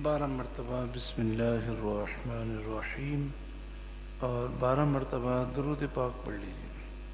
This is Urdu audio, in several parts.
12 مرتبہ بسم اللہ الرحمن الرحیم اور 12 مرتبہ درود پاک پڑھ لیجیے۔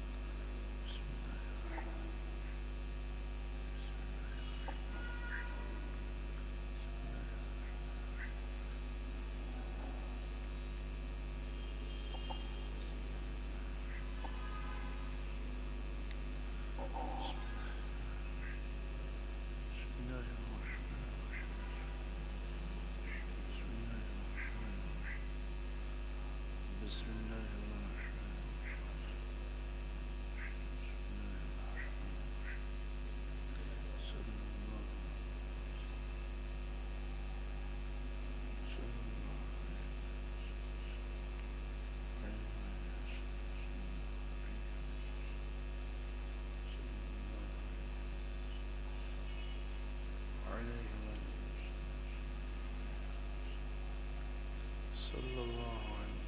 صلی اللہ علیہ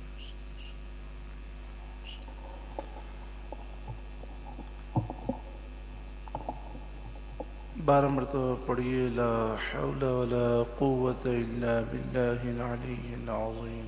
وسلم۔ 12 مرتبہ پڑھیے لا حول ولا قوة الا باللہ العلی العظیم۔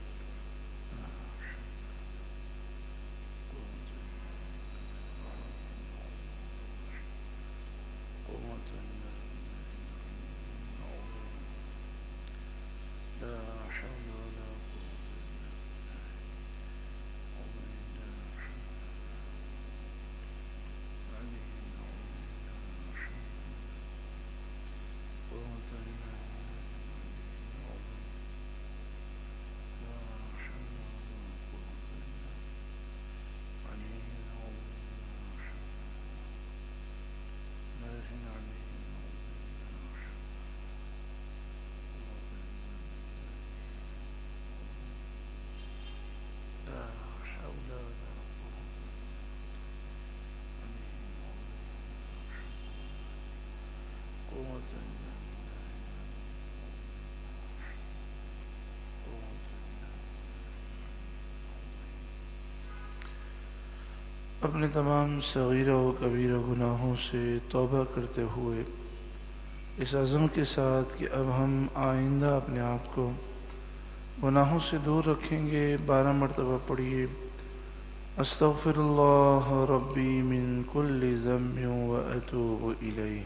اپنے تمام صغیرہ و کبیرہ گناہوں سے توبہ کرتے ہوئے اس عزم کے ساتھ کہ اب ہم آئندہ اپنے آپ کو گناہوں سے دور رکھیں گے، 12 مرتبہ پڑھیے استغفر اللہ ربی من کل ذنب و اتوب الیہ۔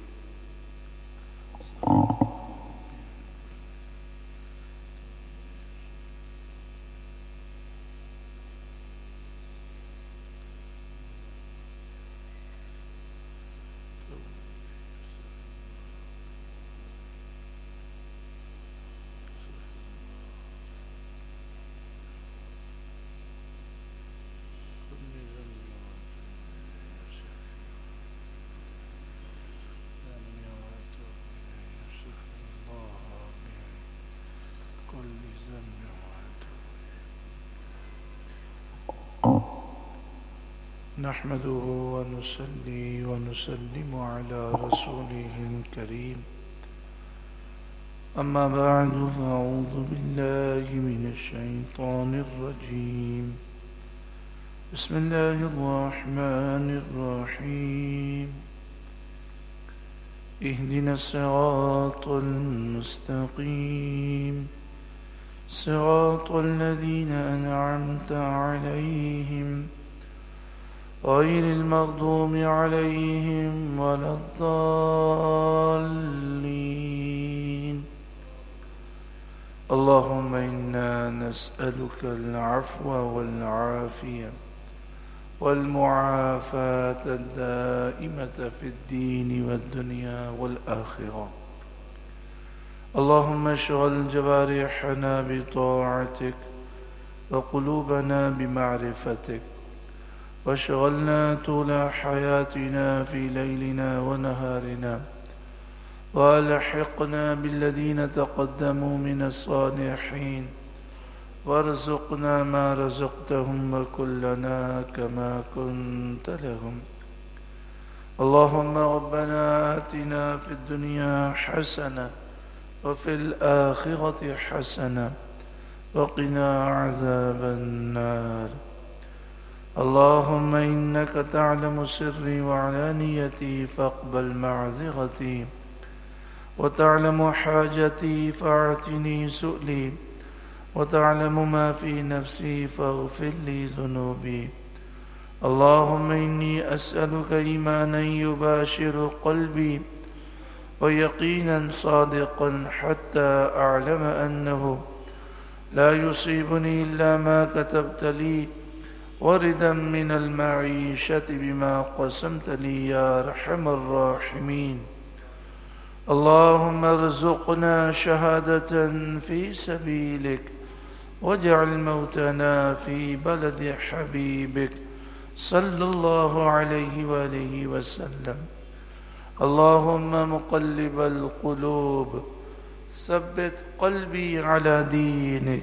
نحمده ونصلي ونسلم على رسوله الكريم، أما بعد فأعوذ بالله من الشيطان الرجيم، بسم الله الرحمن الرحيم، اهدنا الصراط المستقيم، صراط الذين أنعمت عليهم غير المغضوب عليهم ولا الضالين، اللهم إنا نسألك العفو والعافية والمعافاة الدائمة في الدين والدنيا والآخرة، اللهم اشغل جوارحنا بطاعتك وقلوبنا بمعرفتك، واشغلنا طول حياتنا في ليلنا ونهارنا، والحقنا بالذين تقدموا من الصالحين، وارزقنا ما رزقتهم وكلنا كما كنت لهم، اللهم ربنا آتنا في الدنيا حسنة وفي الآخرة حسنة وقنا عذاب النار، اللهم إنك تعلم سري وعلانيتي فاقبل معذرتي، وتعلم حاجتي فاعطني سؤلي وتعلم ما في نفسي فاغفر لي ذنوبي. اللهم إني أسألك إيمانا يباشر قلبي ويقينا صادقا حتى أعلم أنه لا يصيبني إلا ما كتبت لي وردا من المعيشة بما قسمت لي يا أرحم الراحمين. اللهم ارزقنا شهادة في سبيلك واجعل موتنا في بلد حبيبك صلى الله عليه وآله وسلم. اللهم مقلب القلوب ثبت قلبي على دينك.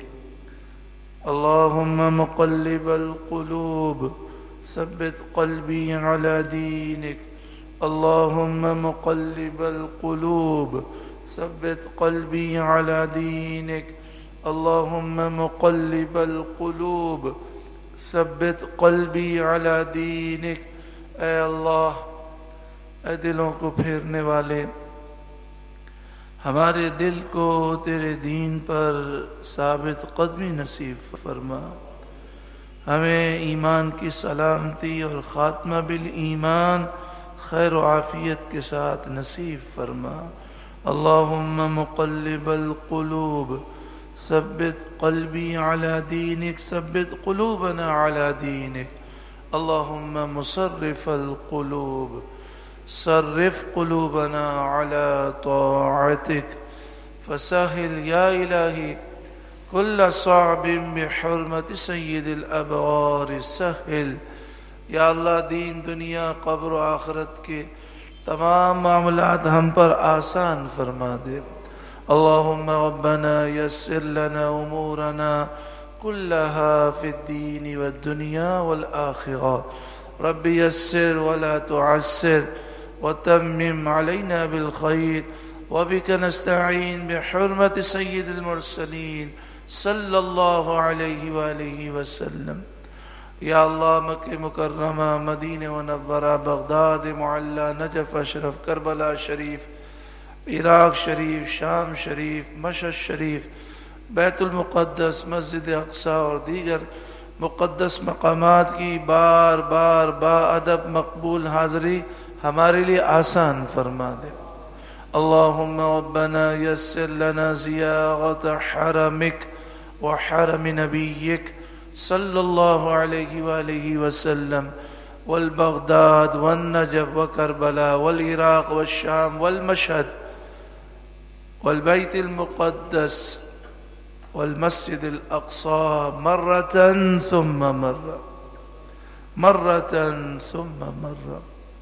اللهم مقلب القلوب ثبت قلبي على دينك. اللهم مقلب القلوب ثبت قلبي على دينك. اللهم مقلب القلوب ثبت قلبی علی دینک. اے اللہ، اے دلوں کو پھیرنے والے، ہمارے دل کو تیرے دین پر ثابت قدمی نصیب فرما. ہمیں ایمان کی سلامتی اور خاتمہ بالایمان خیر و عافیت کے ساتھ نصیب فرما. اللہم مقلب القلوب ثبت قلبی علی دینک ثبت قلوبنا علی دینک. اللہم مصرف القلوب صرف قلوبنا علی طاعتک فسهل یا الہی کل صعب بحرمت سید الابرار سهل. یا اللہ، دین دنیا قبر و آخرت کے تمام معاملات ہم پر آسان فرما دے. اللهم ربنا يسر لنا أمورنا كلها في الدين والدنيا والآخرة. رب يسر ولا تعسر وتمم علينا بالخير وبك نستعين بحرمة سيد المرسلين صلى الله عليه وآله وسلم. یا اللہ، مکہ مکرمہ، مدینہ منورہ، بغداد معلی، نجف اشرف، کربلا شریف، عراق شریف، شام شریف، مشہد شریف، بیت المقدس، مسجد اقصیٰ اور دیگر مقدس مقامات کی بار بار با ادب مقبول حاضری ہمارے لیے آسان فرما دے. اللہم ربنا یسر لنا زیارت حرمک وحرم نبیک صلی اللہ علیہ وآلہ وسلم والبغداد والنجف وكربلاء والعراق والشام والمشهد والبيت المقدس والمسجد الأقصى مرة ثم مرة مرة ثم مرة.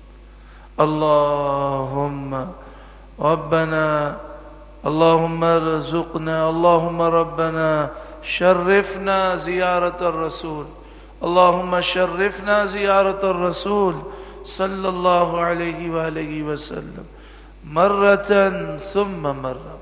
اللهم ربنا اللهم ارزقنا اللهم ربنا شرفنا زيارة الرسول. اللهم شرفنا زيارة الرسول صلى الله عليه وآله وسلم مرة ثم مرة.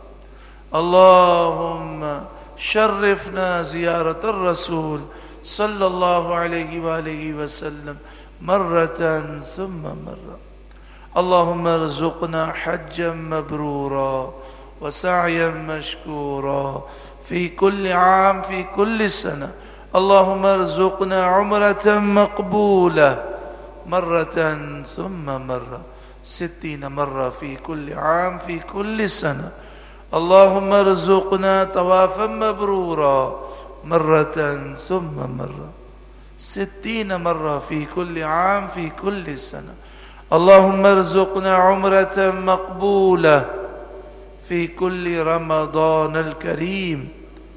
اللهم شرفنا زيارة الرسول صلى الله عليه وآله وسلم مرة ثم مرة. اللهم ارزقنا حجا مبرورا وسعيا مشكورا في كل عام في كل سنة. اللهم ارزقنا عمرة مقبولة مرة ثم مرة 60 مرة في كل عام في كل سنة. اللهم ارزقنا طوافا مبرورا مرة ثم مرة 60 مرة في كل عام في كل سنة. اللهم ارزقنا عمرة مقبولة في كل رمضان الكريم.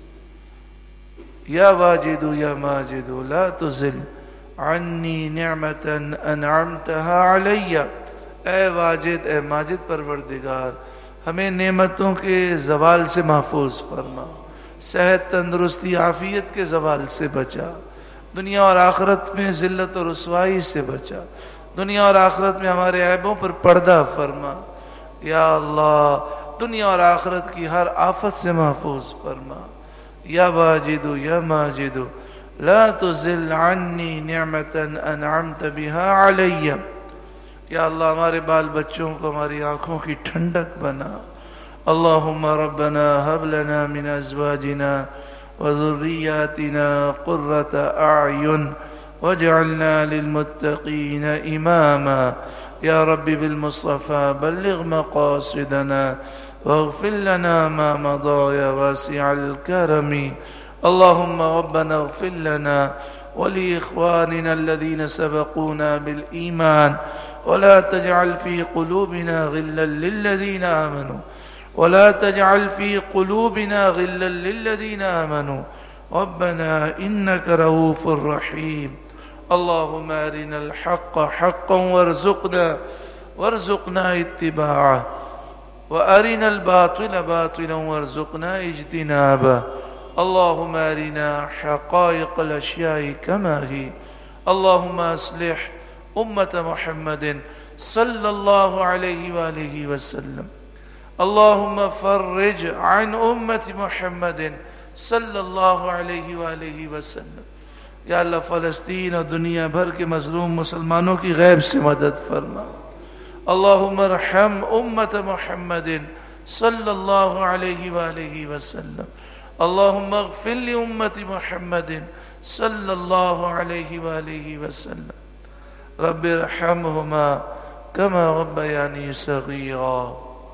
يا واجد يا ماجد لا تزل عني نعمة أنعمتها علي. اے واجد، اے ماجد پروردگار، ہمیں نعمتوں کے زوال سے محفوظ فرما، صحت، تندرستی، عافیت کے زوال سے بچا، دنیا اور آخرت میں ذلت اور رسوائی سے بچا، دنیا اور آخرت میں ہمارے عیبوں پر پردہ فرما. یا اللہ، دنیا اور آخرت کی ہر آفت سے محفوظ فرما. یا واجد یا ماجد لا تزل عنی نعمة انعمت بها علی. یا اللہ، ہمارے بال بچوں کو ہماری آنکھوں کی ٹھنڈک بنا، اللهم ربنا هب لنا من أزواجنا وذرياتنا قرة أعين واجعلنا للمتقين إماما. يا رب بالمصطفى بلغ مقاصدنا واغفر لنا ما مضى يا واسع الكرم. اللهم ربنا اغفر لنا ولإخواننا الذين سبقونا بالإيمان ولا تجعل في قلوبنا غلا للذين آمنوا ولا تجعل في قلوبنا غلا للذين آمنوا ربنا إنك رؤوف رحيم. اللهم أرنا الحق حقا وارزقنا اتباعه وأرنا الباطل باطلا وارزقنا اجتنابه. اللهم أرنا حقائق الأشياء كما هي. اللهم أصلح أمة محمد صلى الله عليه وآله وسلم. اللهم فرج عن أمة محمد صلی اللہ علیہ وآلہ وسلم. یا اللہ فلسطین اور دنیا بھر کے مظلوم مسلمانوں کی غیب سے مدد فرما. اللہم ارحم امت محمد صلی اللہ علیہ وآلہ وسلم. اللہم اغفر لامت محمد صلی اللہ علیہ وآلہ وسلم. رب ارحمہما کما ربیانی صغیرا.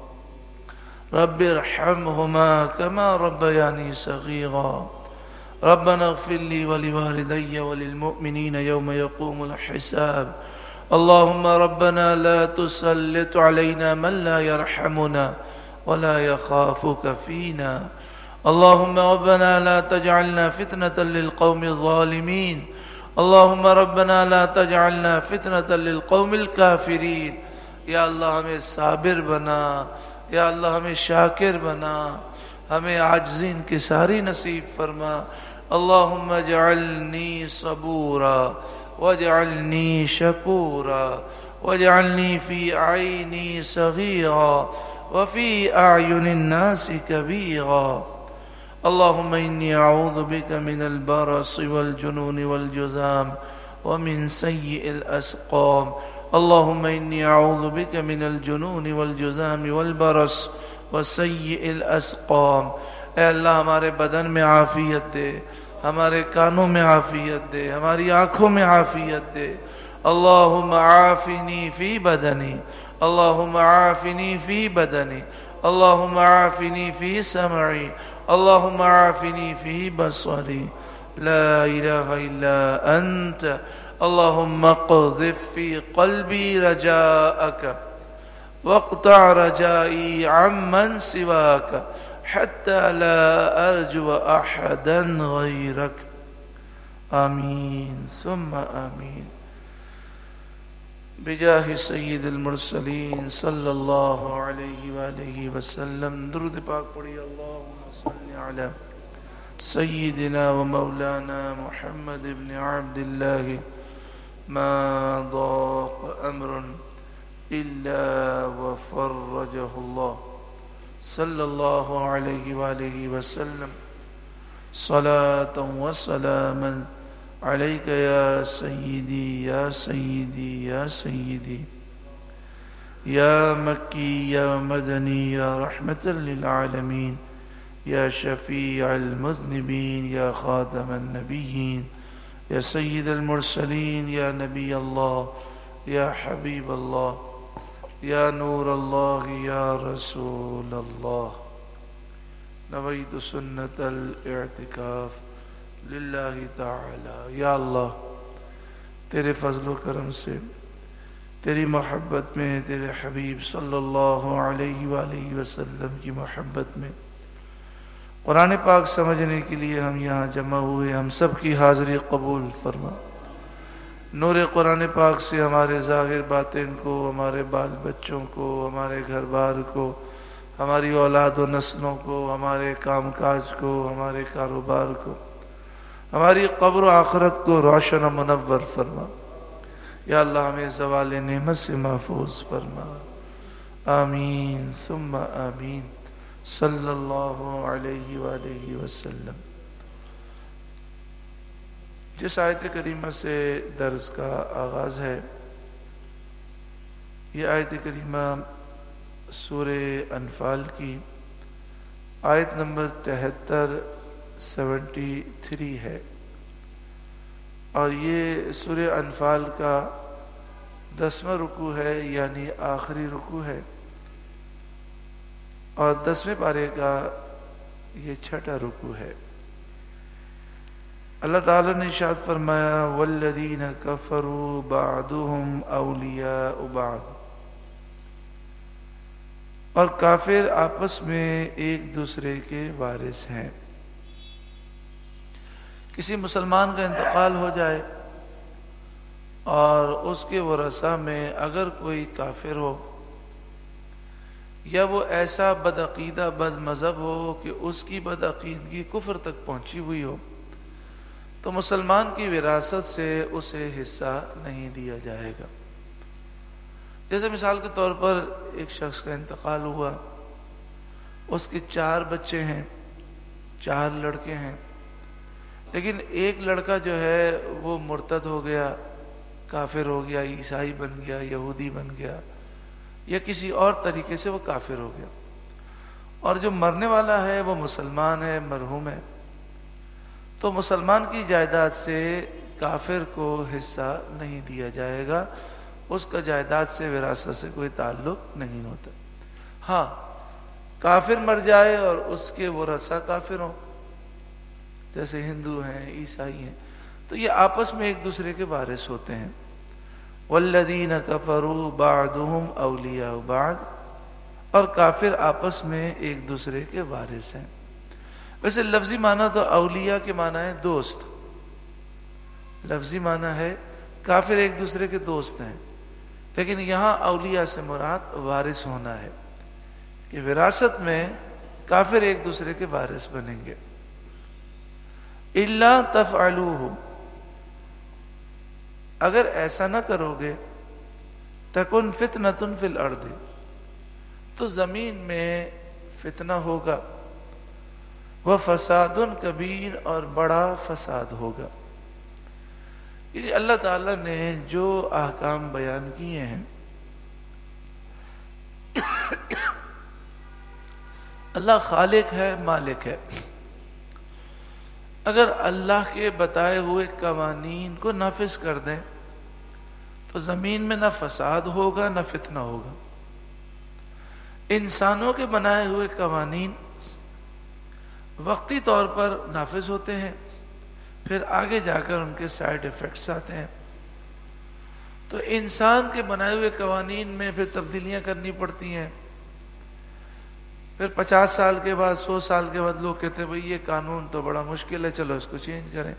رب ارحمهما كما ربياني صغيرا. ربنا اغفر لي ولوالدي وللمؤمنين يوم يقوم الحساب. اللهم ربنا لا تسلط علينا من لا يرحمنا ولا يخافك فينا. اللهم ربنا لا تجعلنا فتنة للقوم الظالمين. اللهم ربنا لا تجعلنا فتنة للقوم الكافرين. یا اللہ ہمیں صابر بنا، یا اللہ ہمیں شاکر بنا، ہمیں عاجزین کی ساری نصیب فرما. اللہم اجعلنی صبورا واجعلنی شکورا واجعلنی فی عینی صغیرا وفی اعین الناس کبیرا. اللہم انی اعوذ بک من البرص والجنون والجذام ومن سیئ الاسقام. اللہم انی اعوذ بک من الجنون والجذام والبرص وسیئ الاسقام. اے اللہ ہمارے بدن میں عافیت دے، ہمارے کانوں میں عافیت دے، ہماری آنکھوں میں عافیت دے. اللہم عافنی فی بدنی، اللہم عافنی فی بدنی، اللہم عافنی فی سمعی، اللہم عافنی فی بصری. لا الہ الا انت. اللہم اقذف فی قلبی رجاءک واقطع رجائی عمن سواک حتی لا ارجو احدا غیرک. آمین ثم آمین. بجاہ سید المرسلین صلی اللہ علیہ وآلہ وسلم. درود پاک پڑھی. اللہم صلی علی سیدنا و مولانا محمد بن عبد اللہ. ما ضاق امر الا وفرجه الله صلی اللہ علیہ وآلہ وسلم. صلاة و سلاما علیک یا سیدی یا سیدی یا سیدی یا مکی یا مدنی یا رحمت للعالمین یا شفیع المذنبین یا خاتم النبیین یا سید المرسلین یا نبی اللہ یا حبیب اللہ یا نور اللہ یا رسول اللہ. نویت سنت الاعتکاف للہ تعالی. یا اللہ تیرے فضل و کرم سے، تیری محبت میں، تیرے حبیب صلی اللہ علیہ وآلہ وسلم کی محبت میں قرآن پاک سمجھنے کے لیے ہم یہاں جمع ہوئے. ہم سب کی حاضری قبول فرما. نور قرآن پاک سے ہمارے ظاہر باطن کو، ہمارے بال بچوں کو، ہمارے گھر بار کو، ہماری اولاد و نسلوں کو، ہمارے کام کاج کو، ہمارے کاروبار کو، ہماری قبر و آخرت کو روشن و منور فرما. یا اللہ ہمیں زوال نعمت سے محفوظ فرما. آمین ثم آمین. صلی اللہ علیہ وآلہ وسلم. جس آیت کریمہ سے درس کا آغاز ہے، یہ آیت کریمہ سورہ انفال کی آیت نمبر 73 ہے، اور یہ سورہ انفال کا 10واں رکوع ہے، یعنی آخری رکوع ہے، اور 10ویں پارے کا یہ 6واں رکوع ہے۔ اللہ تعالیٰ نے ارشاد فرمایا والذین کفروا بعضهم اولیاء بعض، اور کافر آپس میں ایک دوسرے کے وارث ہیں۔ کسی مسلمان کا انتقال ہو جائے اور اس کے ورثہ میں اگر کوئی کافر ہو یا وہ ایسا بدعقیدہ بد مذہب ہو کہ اس کی بدعقیدگی کفر تک پہنچی ہوئی ہو، تو مسلمان کی وراثت سے اسے حصہ نہیں دیا جائے گا۔ جیسے مثال کے طور پر ایک شخص کا انتقال ہوا، اس کے 4 بچے ہیں، 4 لڑکے ہیں، لیکن ایک لڑکا جو ہے وہ مرتد ہو گیا، کافر ہو گیا، عیسائی بن گیا، یہودی بن گیا، یا کسی اور طریقے سے وہ کافر ہو گیا، اور جو مرنے والا ہے وہ مسلمان ہے، مرحوم ہے، تو مسلمان کی جائیداد سے کافر کو حصہ نہیں دیا جائے گا، اس کا جائیداد سے وراثت سے کوئی تعلق نہیں ہوتا۔ ہاں، کافر مر جائے اور اس کے ورثہ کافر ہوں، جیسے ہندو ہیں، عیسائی ہیں، تو یہ آپس میں ایک دوسرے کے وارث ہوتے ہیں۔ والذین کفروا بعضهم اولیاء بعض، اور کافر آپس میں ایک دوسرے کے وارث ہیں۔ ویسے لفظی معنی تو اولیاء کے معنی ہے دوست، لفظی معنی ہے کافر ایک دوسرے کے دوست ہیں، لیکن یہاں اولیاء سے مراد وارث ہونا ہے کہ وراثت میں کافر ایک دوسرے کے وارث بنیں گے۔ الا تفعلوه، اگر ایسا نہ کرو گے، تکن فتنۃ فی الارض، تو زمین میں فتنہ ہوگا، وفساد کبیر، اور بڑا فساد ہوگا۔ یہ اللہ تعالیٰ نے جو احکام بیان کیے ہیں، اللہ خالق ہے، مالک ہے۔ اگر اللہ کے بتائے ہوئے قوانین کو نافذ کر دیں تو زمین میں نہ فساد ہوگا نہ فتنہ ہوگا۔ انسانوں کے بنائے ہوئے قوانین وقتی طور پر نافذ ہوتے ہیں، پھر آگے جا کر ان کے سائیڈ ایفیکٹس آتے ہیں، تو انسان کے بنائے ہوئے قوانین میں پھر تبدیلیاں کرنی پڑتی ہیں۔ پھر 50 سال کے بعد، 100 سال کے بعد لوگ کہتے ہیں بھئی یہ قانون تو بڑا مشکل ہے، چلو اس کو چینج کریں۔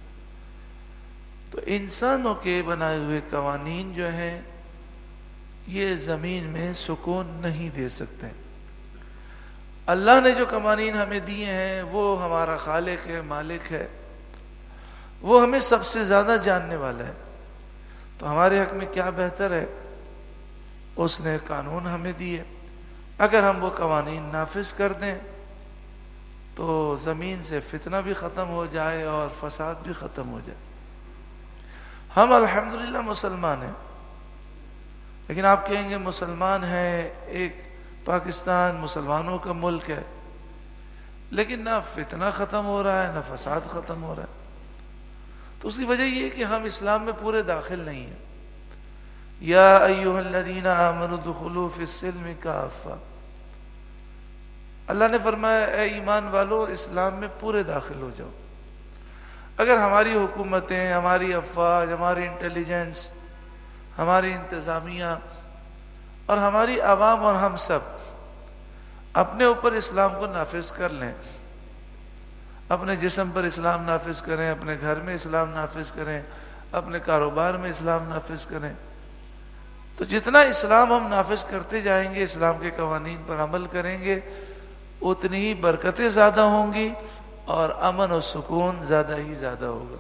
تو انسانوں کے بنائے ہوئے قوانین جو ہیں یہ زمین میں سکون نہیں دے سکتے۔ اللہ نے جو قوانین ہمیں دیے ہیں وہ ہمارا خالق ہے، مالک ہے، وہ ہمیں سب سے زیادہ جاننے والا ہے، تو ہمارے حق میں کیا بہتر ہے، اس نے قانون ہمیں دیے، اگر ہم وہ قوانین نافذ کر دیں تو زمین سے فتنہ بھی ختم ہو جائے اور فساد بھی ختم ہو جائے۔ ہم الحمدللہ مسلمان ہیں، لیکن آپ کہیں گے مسلمان ہیں، ایک پاکستان مسلمانوں کا ملک ہے، لیکن نہ فتنہ ختم ہو رہا ہے نہ فساد ختم ہو رہا ہے، تو اس کی وجہ یہ ہے کہ ہم اسلام میں پورے داخل نہیں ہیں۔ یا ایھا الذین آمنوا ادخلوا فی السلم کافۃ، اللہ نے فرمایا اے ایمان والو اسلام میں پورے داخل ہو جاؤ۔ اگر ہماری حکومتیں، ہماری افواج، ہماری انٹیلیجنس، ہماری انتظامیہ اور ہماری عوام اور ہم سب اپنے اوپر اسلام کو نافذ کر لیں، اپنے جسم پر اسلام نافذ کریں، اپنے گھر میں اسلام نافذ کریں، اپنے کاروبار میں اسلام نافذ کریں، تو جتنا اسلام ہم نافذ کرتے جائیں گے، اسلام کے قوانین پر عمل کریں گے، اتنی ہی برکتیں زیادہ ہوں گی اور امن و سکون زیادہ ہی زیادہ ہوگا۔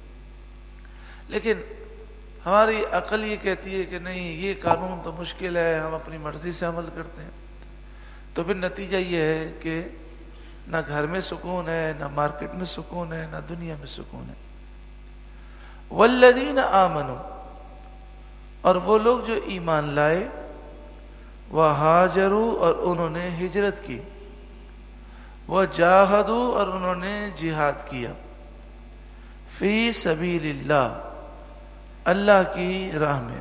لیکن ہماری عقل یہ کہتی ہے کہ نہیں یہ قانون تو مشکل ہے، ہم اپنی مرضی سے عمل کرتے ہیں، تو پھر نتیجہ یہ ہے کہ نہ گھر میں سکون ہے، نہ مارکیٹ میں سکون ہے، نہ دنیا میں سکون ہے۔ والذین آمنوا، اور وہ لوگ جو ایمان لائے، وہاجروا، اور انہوں نے ہجرت کی، وجاہدوا اور انہوں نے جہاد کیا فی سبیل اللہ اللہ کی راہ میں.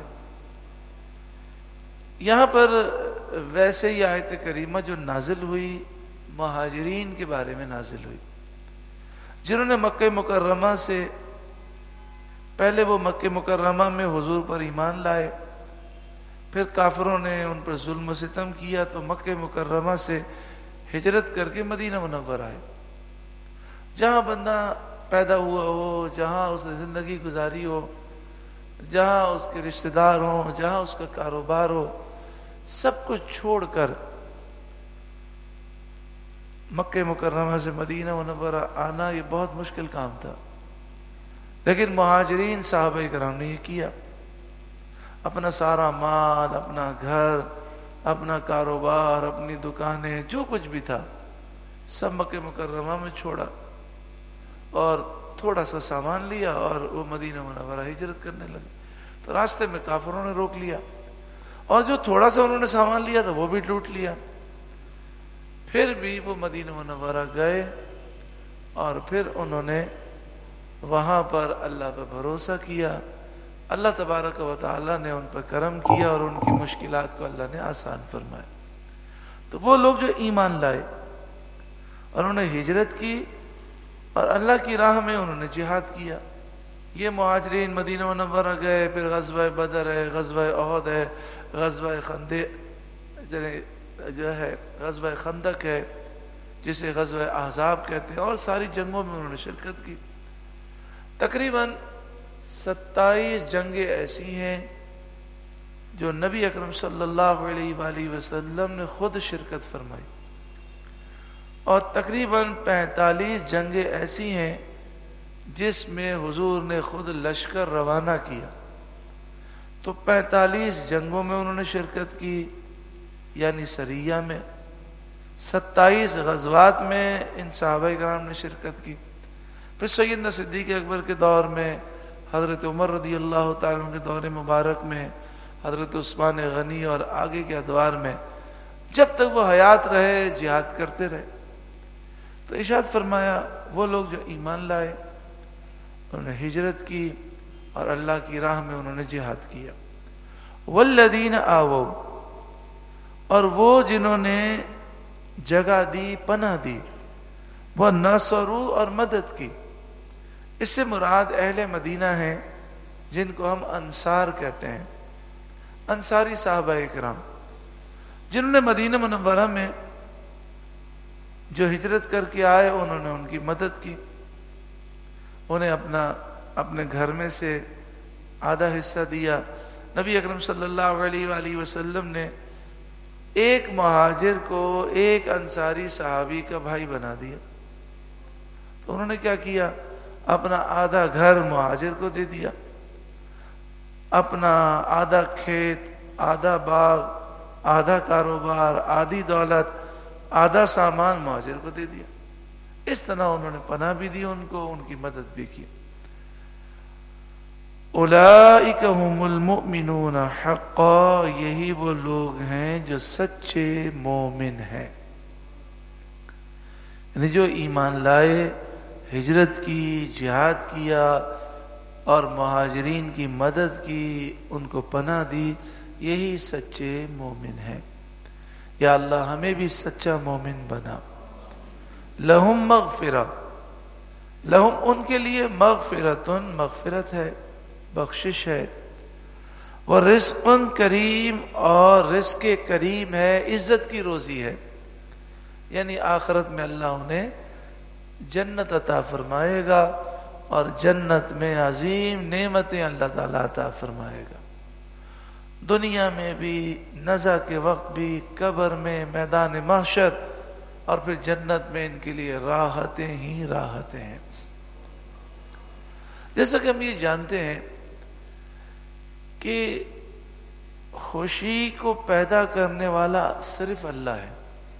یہاں پر ویسے یہ آیت کریمہ جو نازل ہوئی مہاجرین کے بارے میں نازل ہوئی جنہوں نے مکہ مکرمہ سے پہلے وہ مکہ مکرمہ میں حضور پر ایمان لائے، پھر کافروں نے ان پر ظلم و ستم کیا تو مکہ مکرمہ سے ہجرت کر کے مدینہ منورہ آئے. جہاں بندہ پیدا ہوا ہو، جہاں اس نے زندگی گزاری ہو، جہاں اس کے رشتہ دار ہوں، جہاں اس کا کاروبار ہو، سب کچھ چھوڑ کر مکہ مکرمہ سے مدینہ منورہ آنا یہ بہت مشکل کام تھا. لیکن مہاجرین صحابہ کرام نے یہ کیا. اپنا سارا مال، اپنا گھر، اپنا کاروبار، اپنی دکانیں، جو کچھ بھی تھا سب مکہ مکرمہ میں چھوڑا اور تھوڑا سا سامان لیا اور وہ مدینہ منورہ ہجرت کرنے لگے. تو راستے میں کافروں نے روک لیا اور جو تھوڑا سا انہوں نے سامان لیا تھا وہ بھی لوٹ لیا. پھر بھی وہ مدینہ منورہ گئے اور پھر انہوں نے وہاں پر اللہ پر بھروسہ کیا. اللہ تبارک و تعالی نے ان پر کرم کیا اور ان کی مشکلات کو اللہ نے آسان فرمایا. تو وہ لوگ جو ایمان لائے اور انہوں نے ہجرت کی اور اللہ کی راہ میں انہوں نے جہاد کیا. یہ مہاجرین مدینہ منورہ گئے، پھر غزوہ بدر ہے، غزوہ احد ہے، غزوہ جو ہے غزوہ خندق ہے جسے غزوہ احزاب کہتے ہیں، اور ساری جنگوں میں انہوں نے شرکت کی. تقریباً 27 جنگیں ایسی ہیں جو نبی اکرم صلی اللہ علیہ وآلہ وسلم نے خود شرکت فرمائی، اور تقریباً 45 جنگیں ایسی ہیں جس میں حضور نے خود لشکر روانہ کیا. تو 45 جنگوں میں انہوں نے شرکت کی، یعنی سریہ میں. 27 غزوات میں ان صحابہ کرام نے شرکت کی. پھر سیدنا صدیق اکبر کے دور میں، حضرت عمر رضی اللہ تعالیٰ عنہ کے دور مبارک میں، حضرت عثمان غنی اور آگے کے ادوار میں، جب تک وہ حیات رہے جہاد کرتے رہے. تو ارشاد فرمایا وہ لوگ جو ایمان لائے انہوں نے ہجرت کی اور اللہ کی راہ میں انہوں نے جہاد کیا. والذین آووا اور وہ جنہوں نے جگہ دی، پناہ دی، وہ نصروا اور مدد کی. اس سے مراد اہل مدینہ ہیں جن کو ہم انصار کہتے ہیں. انصاری صحابہ کرام جنہوں نے مدینہ منورہ میں جو ہجرت کر کے آئے انہوں نے ان کی مدد کی. انہیں اپنے گھر میں سے آدھا حصہ دیا. نبی اکرم صلی اللہ علیہ وآلہ وسلم نے ایک مہاجر کو ایک انصاری صحابی کا بھائی بنا دیا. تو انہوں نے کیا کیا؟ اپنا آدھا گھر مہاجر کو دے دیا، اپنا آدھا کھیت، آدھا باغ، آدھا کاروبار، آدھی دولت، آدھا سامان مہاجر کو دے دیا. اس طرح انہوں نے پناہ بھی دی ان کو، ان کی مدد بھی کی. اولئک هم المؤمنون حقا یہی وہ لوگ ہیں جو سچے مومن ہیں، یعنی جو ایمان لائے، ہجرت کی، جہاد کیا اور مہاجرین کی مدد کی، ان کو پناہ دی، یہی سچے مومن ہیں. یا اللہ ہمیں بھی سچا مومن بنا. لہم مغفرہ، لہم ان کے لیے مغفرتن مغفرت ہے، بخشش ہے، ورزق کریم اور رزق کریم ہے، عزت کی روزی ہے. یعنی آخرت میں اللہ انہیں جنت عطا فرمائے گا اور جنت میں عظیم نعمتیں اللہ تعالیٰ عطا فرمائے گا. دنیا میں بھی، نزع کے وقت بھی، قبر میں، میدان محشر، اور پھر جنت میں ان کے لیے راحتیں ہی راحتیں ہیں. جیسا کہ ہم یہ جانتے ہیں کہ خوشی کو پیدا کرنے والا صرف اللہ ہے.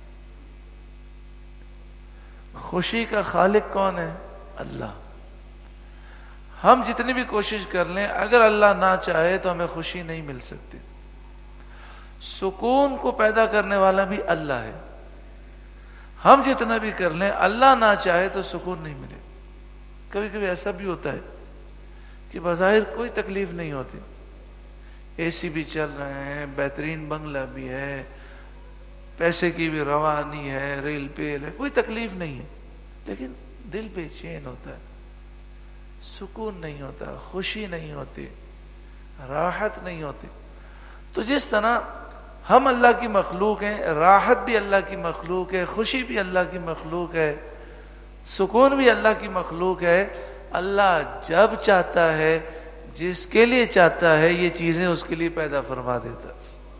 خوشی کا خالق کون ہے؟ اللہ. ہم جتنی بھی کوشش کر لیں، اگر اللہ نہ چاہے تو ہمیں خوشی نہیں مل سکتی. سکون کو پیدا کرنے والا بھی اللہ ہے. ہم جتنا بھی کر لیں اللہ نہ چاہے تو سکون نہیں ملے. کبھی کبھی ایسا بھی ہوتا ہے کہ بظاہر کوئی تکلیف نہیں ہوتی, اے سی بھی چل رہے ہیں, بہترین بنگلہ بھی ہے, پیسے کی بھی روانی ہے, ریل پیل ہے, کوئی تکلیف نہیں ہے, لیکن دل بے چین ہوتا ہے, سکون نہیں ہوتا, خوشی نہیں ہوتی, راحت نہیں ہوتی. تو جس طرح ہم اللہ کی مخلوق ہیں, راحت بھی اللہ کی مخلوق ہے, خوشی بھی اللہ کی مخلوق ہے, سکون بھی اللہ کی مخلوق ہے. اللہ جب چاہتا ہے, جس کے لیے چاہتا ہے, یہ چیزیں اس کے لیے پیدا فرما دیتا.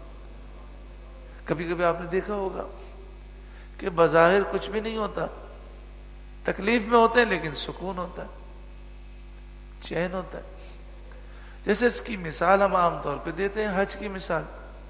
کبھی کبھی آپ نے دیکھا ہوگا کہ بظاہر کچھ بھی نہیں ہوتا, تکلیف میں ہوتے ہیں لیکن سکون ہوتا ہے, چین ہوتا ہے. جیسے اس کی مثال ہم عام طور پہ دیتے ہیں حج کی مثال,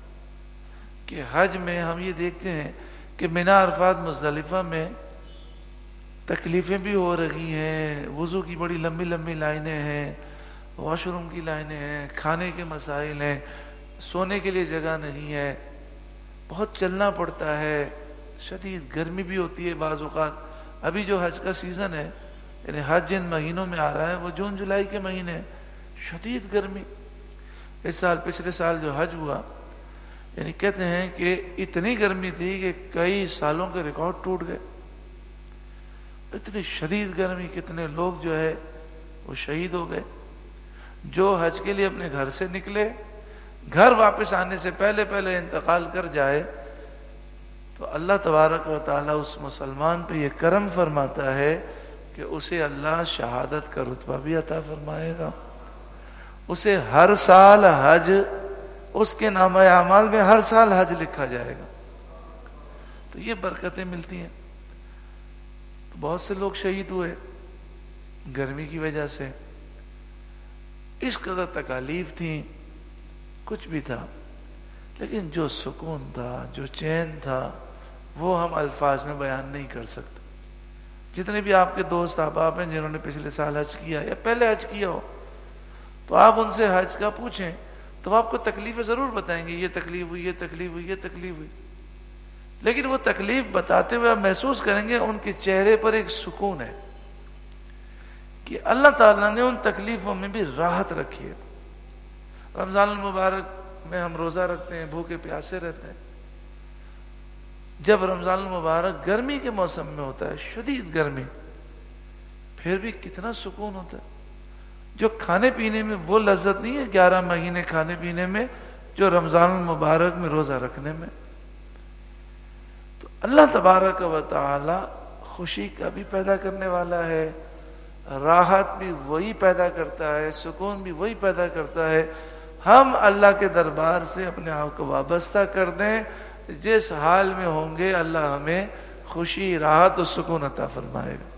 کہ حج میں ہم یہ دیکھتے ہیں کہ مینا عرفات مزدلفہ میں تکلیفیں بھی ہو رہی ہیں, وضو کی بڑی لمبی لمبی لائنیں ہیں, واش روم کی لائنیں ہیں, کھانے کے مسائل ہیں, سونے کے لیے جگہ نہیں ہے, بہت چلنا پڑتا ہے, شدید گرمی بھی ہوتی ہے بعض اوقات. ابھی جو حج کا سیزن ہے, یعنی حج جن مہینوں میں آ رہا ہے وہ جون جولائی کے مہینے ہیں, شدید گرمی. اس سال پچھلے سال جو حج ہوا, یعنی کہتے ہیں کہ اتنی گرمی تھی کہ کئی سالوں کے ریکارڈ ٹوٹ گئے. اتنی شدید گرمی, کتنے لوگ جو ہے وہ شہید ہو گئے. جو حج کے لیے اپنے گھر سے نکلے, گھر واپس آنے سے پہلے پہلے انتقال کر جائے, تو اللہ تبارک و تعالیٰ اس مسلمان پہ یہ کرم فرماتا ہے کہ اسے اللہ شہادت کا رتبہ بھی عطا فرمائے گا. اسے ہر سال حج, اس کے نامہ اعمال میں ہر سال حج لکھا جائے گا. تو یہ برکتیں ملتی ہیں. تو بہت سے لوگ شہید ہوئے گرمی کی وجہ سے, اس قدر تکالیف تھیں, کچھ بھی تھا, لیکن جو سکون تھا, جو چین تھا, وہ ہم الفاظ میں بیان نہیں کر سکتے. جتنے بھی آپ کے دوست احباب ہیں جنہوں نے پچھلے سال حج کیا یا پہلے حج کیا ہو, تو آپ ان سے حج کا پوچھیں تو آپ کو تکلیفیں ضرور بتائیں گے, یہ تکلیف ہوئی, یہ تکلیف ہوئی, یہ تکلیف ہوئی. لیکن وہ تکلیف بتاتے ہوئے آپ محسوس کریں گے ان کے چہرے پر ایک سکون ہے کہ اللہ تعالیٰ نے ان تکلیفوں میں بھی راحت رکھی ہے. رمضان المبارک میں ہم روزہ رکھتے ہیں, بھوکے پیاسے رہتے ہیں. جب رمضان المبارک گرمی کے موسم میں ہوتا ہے, شدید گرمی, پھر بھی کتنا سکون ہوتا ہے. جو کھانے پینے میں وہ لذت نہیں ہے 11 مہینے کھانے پینے میں جو رمضان المبارک میں روزہ رکھنے میں. تو اللہ تبارک و تعالی خوشی کا بھی پیدا کرنے والا ہے, راحت بھی وہی پیدا کرتا ہے, سکون بھی وہی پیدا کرتا ہے. ہم اللہ کے دربار سے اپنے آپ کو وابستہ کر دیں, جس حال میں ہوں گے اللہ ہمیں خوشی, راحت اور سکون عطا فرمائے گا.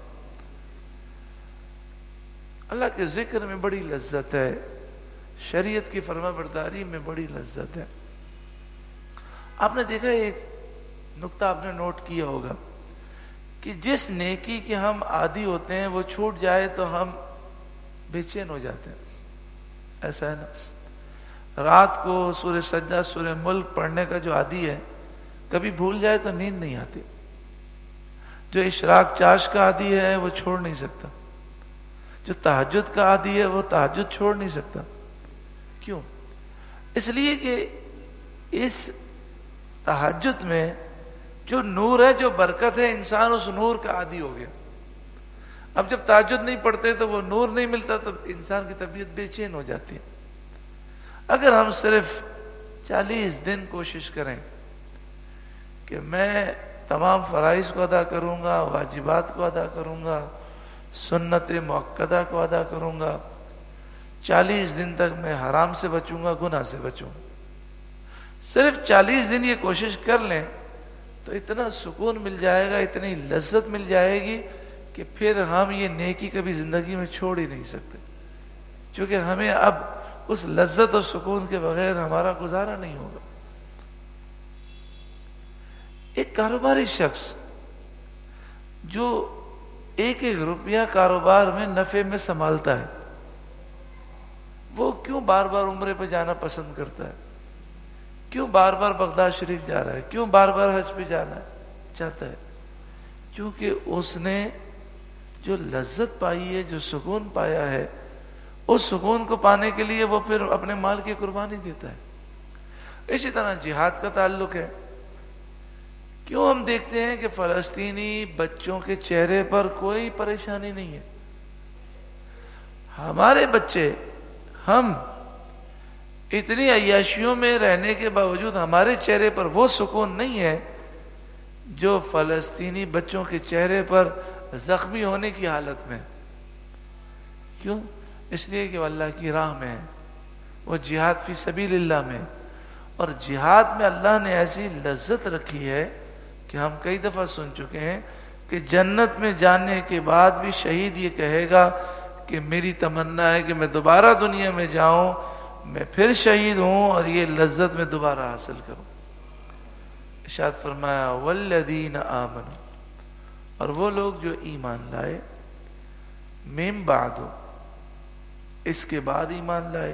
اللہ کے ذکر میں بڑی لذت ہے, شریعت کی فرما برداری میں بڑی لذت ہے. آپ نے دیکھا ایک نقطہ آپ نے نوٹ کیا ہوگا کہ جس نیکی کے ہم عادی ہوتے ہیں وہ چھوٹ جائے تو ہم بے چین ہو جاتے ہیں. ایسا ہے نا, رات کو سورہ سجدہ, سورہ ملک پڑھنے کا جو عادی ہے, کبھی بھول جائے تو نیند نہیں آتی. جو اشراق چاش کا عادی ہے وہ چھوڑ نہیں سکتا. جو تہجد کا عادی ہے وہ تہجد چھوڑ نہیں سکتا. کیوں؟ اس لیے کہ اس تہجد میں جو نور ہے, جو برکت ہے, انسان اس نور کا عادی ہو گیا. اب جب تہجد نہیں پڑھتے تو وہ نور نہیں ملتا, تو انسان کی طبیعت بے چین ہو جاتی ہے. اگر ہم صرف 40 دن کوشش کریں کہ میں تمام فرائض کو ادا کروں گا, واجبات کو ادا کروں گا, سنت مؤکدہ کو ادا کروں گا, 40 دن تک میں حرام سے بچوں گا, گناہ سے بچوں گا, صرف 40 دن یہ کوشش کر لیں تو اتنا سکون مل جائے گا, اتنی لذت مل جائے گی کہ پھر ہم یہ نیکی کبھی زندگی میں چھوڑ ہی نہیں سکتے. کیونکہ ہمیں اب اس لذت اور سکون کے بغیر ہمارا گزارا نہیں ہوگا. ایک کاروباری شخص جو 1 روپیہ کاروبار میں نفع میں سنبھالتا ہے, وہ کیوں بار بار عمرے پہ جانا پسند کرتا ہے؟ کیوں بار بار بغداد شریف جا رہا ہے؟ کیوں بار بار حج پہ جانا چاہتا ہے؟ کیونکہ اس نے جو لذت پائی ہے، جو سکون پایا ہے، اس سکون کو پانے کے لیے وہ پھر اپنے مال کی قربانی دیتا ہے۔ اسی طرح جہاد کا تعلق ہے۔ کیوں ہم دیکھتے ہیں کہ فلسطینی بچوں کے چہرے پر کوئی پریشانی نہیں ہے؟ ہمارے بچے، ہم اتنی عیاشیوں میں رہنے کے باوجود ہمارے چہرے پر وہ سکون نہیں ہے جو فلسطینی بچوں کے چہرے پر زخمی ہونے کی حالت میں۔ کیوں؟ اس لیے کہ وہ اللہ کی راہ میں ہے، وہ جہاد فی سبیل اللہ میں، اور جہاد میں اللہ نے ایسی لذت رکھی ہے کہ ہم کئی دفعہ سن چکے ہیں کہ جنت میں جانے کے بعد بھی شہید یہ کہے گا کہ میری تمنا ہے کہ میں دوبارہ دنیا میں جاؤں، میں پھر شہید ہوں اور یہ لذت میں دوبارہ حاصل کروں۔ ارشاد فرمایا والذین آمنوا، اور وہ لوگ جو ایمان لائے، من بعد، اس کے بعد ایمان لائے،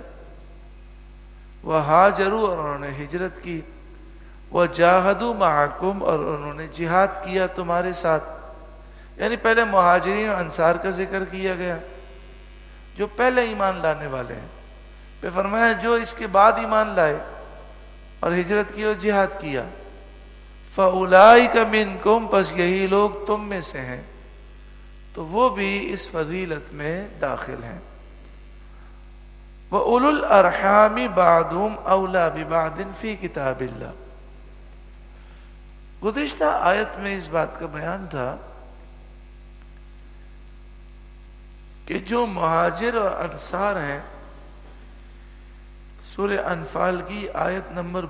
وہاجروا، اور انہوں نے ہجرت کی، وجاہدوا معکم، اور انہوں نے جہاد کیا تمہارے ساتھ۔ یعنی پہلے مہاجرین اور انصار کا ذکر کیا گیا جو پہلے ایمان لانے والے ہیں، پھر فرمایا جو اس کے بعد ایمان لائے اور ہجرت کی اور جہاد کیا، فَأُولَئِكَ مِنْكُمْ، پس یہی لوگ تم میں سے ہیں، تو وہ بھی اس فضیلت میں داخل ہیں۔ وَأُولُو الْأَرْحَامِ بَعْضُهُمْ أَوْلَى بِبَعْضٍ فِي كِتَابِ اللَّهِ۔ گزشتہ آیت میں اس بات کا بیان تھا کہ جو مہاجر اور انصار ہیں، سورہ انفال کی آیت نمبر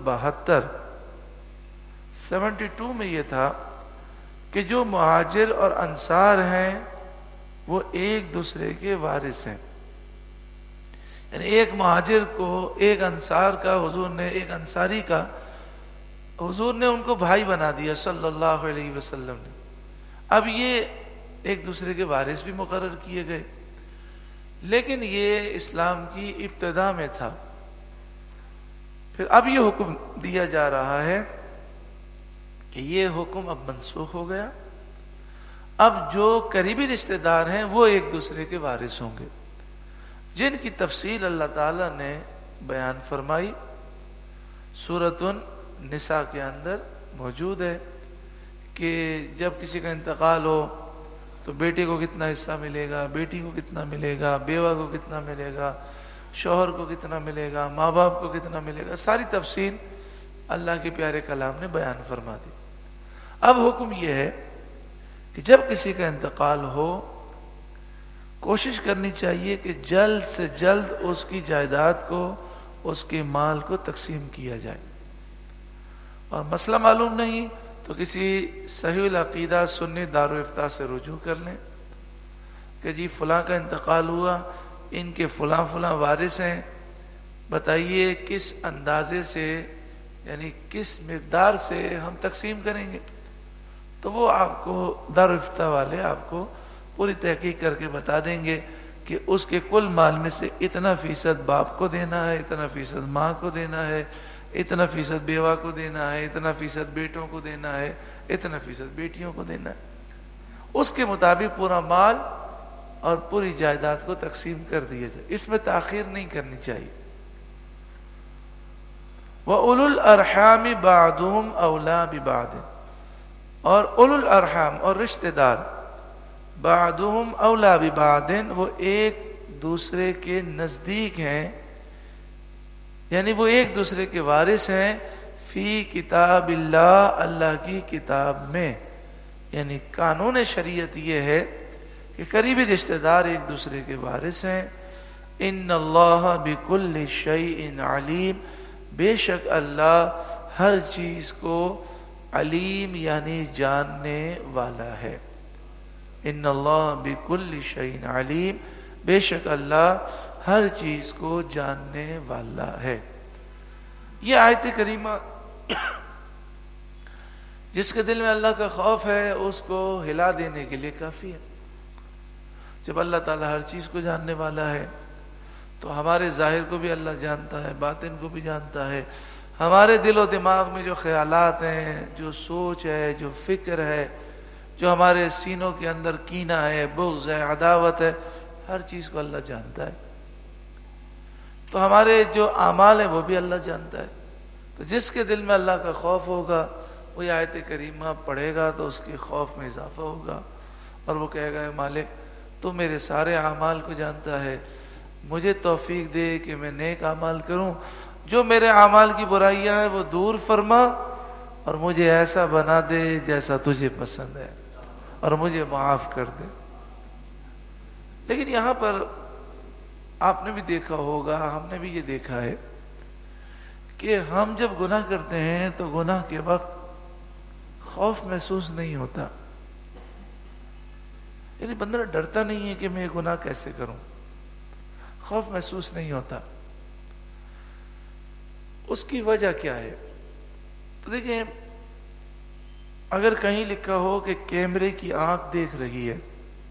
72 میں یہ تھا کہ جو مہاجر اور انصار ہیں وہ ایک دوسرے کے وارث ہیں۔ یعنی ایک مہاجر کو ایک انصار کا حضور نے، ایک انصاری کا حضور نے ان کو بھائی بنا دیا صلی اللہ علیہ وسلم نے۔ اب یہ ایک دوسرے کے وارث بھی مقرر کیے گئے، لیکن یہ اسلام کی ابتدا میں تھا۔ پھر اب یہ حکم دیا جا رہا ہے کہ یہ حکم اب منسوخ ہو گیا، اب جو قریبی رشتہ دار ہیں وہ ایک دوسرے کے وارث ہوں گے، جن کی تفصیل اللہ تعالیٰ نے بیان فرمائی سورۃ النساء کے اندر موجود ہے کہ جب کسی کا انتقال ہو تو بیٹے کو کتنا حصہ ملے گا، بیٹی کو کتنا ملے گا، بیوہ کو کتنا ملے گا، شوہر کو کتنا ملے گا، ماں باپ کو کتنا ملے گا، ساری تفصیل اللہ کے پیارے کلام نے بیان فرما دی۔ اب حکم یہ ہے کہ جب کسی کا انتقال ہو، کوشش کرنی چاہیے کہ جلد سے جلد اس کی جائیداد کو، اس کے مال کو تقسیم کیا جائے، اور مسئلہ معلوم نہیں تو کسی صحیح العقیدہ سنی دارالافتاء سے رجوع کر لیں کہ جی فلاں کا انتقال ہوا، ان کے فلاں فلاں وارث ہیں، بتائیے کس اندازے سے، یعنی کس مقدار سے ہم تقسیم کریں گے، تو وہ آپ کو دارالافتاء والے آپ کو پوری تحقیق کر کے بتا دیں گے کہ اس کے کل مال میں سے اتنا فیصد باپ کو دینا ہے، اتنا فیصد ماں کو دینا ہے، اتنا فیصد بیوہ کو دینا ہے، اتنا فیصد بیٹوں کو دینا ہے، اتنا فیصد بیٹیوں کو دینا ہے۔ اس کے مطابق پورا مال اور پوری جائیداد کو تقسیم کر دیا جائے، اس میں تاخیر نہیں کرنی چاہیے۔ وَأُولُو الْأَرْحَامِ بَعْضُهُمْ أَوْلَى بِبَعْضٍ، اور اولو الارحام اور رشتہ دار، بعضهم اولا ببعض، وہ ایک دوسرے کے نزدیک ہیں، یعنی وہ ایک دوسرے کے وارث ہیں، فی کتاب اللہ، اللہ کی کتاب میں۔ یعنی قانون شریعت یہ ہے کہ قریبی رشتہ دار ایک دوسرے کے وارث ہیں۔ ان اللہ بکل شیء علیم، بے شک اللہ ہر چیز کو علیم یعنی جاننے والا ہے۔ ان اللہ بکل شیء علیم، بے شک اللہ ہر چیز کو جاننے والا ہے۔ یہ آیت کریمہ جس کے دل میں اللہ کا خوف ہے اس کو ہلا دینے کے لیے کافی ہے۔ جب اللہ تعالیٰ ہر چیز کو جاننے والا ہے تو ہمارے ظاہر کو بھی اللہ جانتا ہے، باطن کو بھی جانتا ہے، ہمارے دل و دماغ میں جو خیالات ہیں، جو سوچ ہے، جو فکر ہے، جو ہمارے سینوں کے اندر کینہ ہے، بغض ہے، عداوت ہے، ہر چیز کو اللہ جانتا ہے. تو ہمارے جو اعمال ہیں وہ بھی اللہ جانتا ہے. تو جس کے دل میں اللہ کا خوف ہوگا وہ یہ آیت کریمہ پڑھے گا تو اس کے خوف میں اضافہ ہوگا، اور وہ کہے گا اے مالک تو میرے سارے اعمال کو جانتا ہے، مجھے توفیق دے کہ میں نیک اعمال کروں، جو میرے اعمال کی برائیاں ہیں وہ دور فرما، اور مجھے ایسا بنا دے جیسا تجھے پسند ہے، اور مجھے معاف کر دے. لیکن یہاں پر آپ نے بھی دیکھا ہوگا، ہم نے بھی یہ دیکھا ہے کہ ہم جب گناہ کرتے ہیں تو گناہ کے وقت خوف محسوس نہیں ہوتا. یعنی بندہ ڈرتا نہیں ہے کہ میں یہ گناہ کیسے کروں، خوف محسوس نہیں ہوتا. اس کی وجہ کیا ہے؟ تو دیکھیں، اگر کہیں لکھا ہو کہ کیمرے کی آنکھ دیکھ رہی ہے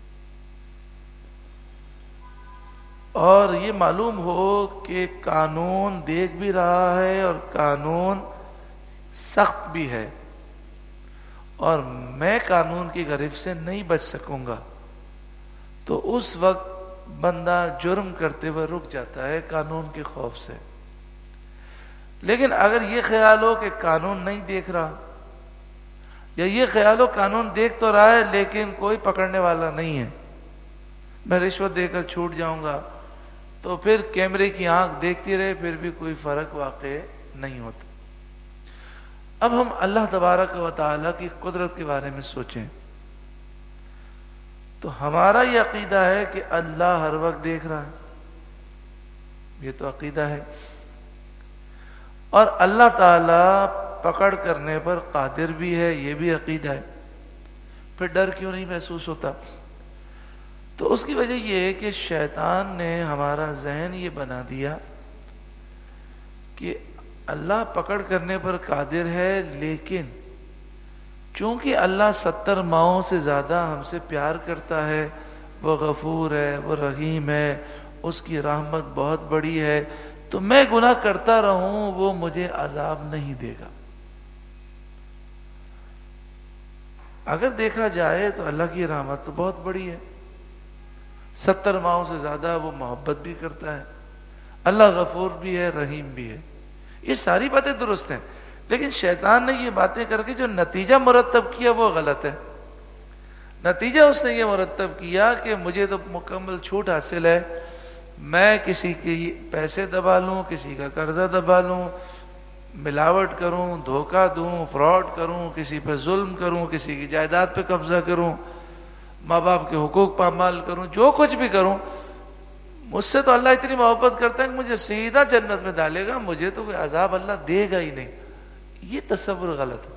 اور یہ معلوم ہو کہ قانون دیکھ بھی رہا ہے اور قانون سخت بھی ہے، اور میں قانون کی گرفت سے نہیں بچ سکوں گا، تو اس وقت بندہ جرم کرتے ہوئے رک جاتا ہے قانون کے خوف سے. لیکن اگر یہ خیال ہو کہ قانون نہیں دیکھ رہا، یا یہ خیال ہو قانون دیکھ تو رہا ہے لیکن کوئی پکڑنے والا نہیں ہے، میں رشوت دے کر چھوٹ جاؤں گا، تو پھر کیمرے کی آنکھ دیکھتی رہے پھر بھی کوئی فرق واقع نہیں ہوتا. اب ہم اللہ تبارک و تعالیٰ کی قدرت کے بارے میں سوچیں تو ہمارا یہ عقیدہ ہے کہ اللہ ہر وقت دیکھ رہا ہے، یہ تو عقیدہ ہے، اور اللہ تعالیٰ پکڑ کرنے پر قادر بھی ہے، یہ بھی عقیدہ ہے. پھر ڈر کیوں نہیں محسوس ہوتا؟ تو اس کی وجہ یہ ہے کہ شیطان نے ہمارا ذہن یہ بنا دیا کہ اللہ پکڑ کرنے پر قادر ہے، لیکن چونکہ اللہ 70 ماؤں سے زیادہ ہم سے پیار کرتا ہے، وہ غفور ہے، وہ رحیم ہے، اس کی رحمت بہت بڑی ہے، تو میں گناہ کرتا رہوں وہ مجھے عذاب نہیں دے گا. اگر دیکھا جائے تو اللہ کی رحمت تو بہت بڑی ہے، 70 ماؤں سے زیادہ وہ محبت بھی کرتا ہے، اللہ غفور بھی ہے، رحیم بھی ہے. یہ ساری باتیں درست ہیں، لیکن شیطان نے یہ باتیں کر کے جو نتیجہ مرتب کیا وہ غلط ہے. نتیجہ اس نے یہ مرتب کیا کہ مجھے تو مکمل چھوٹ حاصل ہے، میں کسی کی پیسے دبا لوں، کسی کا قرضہ دبا لوں، ملاوٹ کروں، دھوکہ دوں، فراڈ کروں، کسی پہ ظلم کروں، کسی کی جائیداد پہ قبضہ کروں، ماں باپ کے حقوق پامال کروں، جو کچھ بھی کروں، مجھ سے تو اللہ اتنی محبت کرتا ہے کہ مجھے سیدھا جنت میں ڈالے گا، مجھے تو کوئی عذاب اللہ دے گا ہی نہیں. یہ تصور غلط ہے.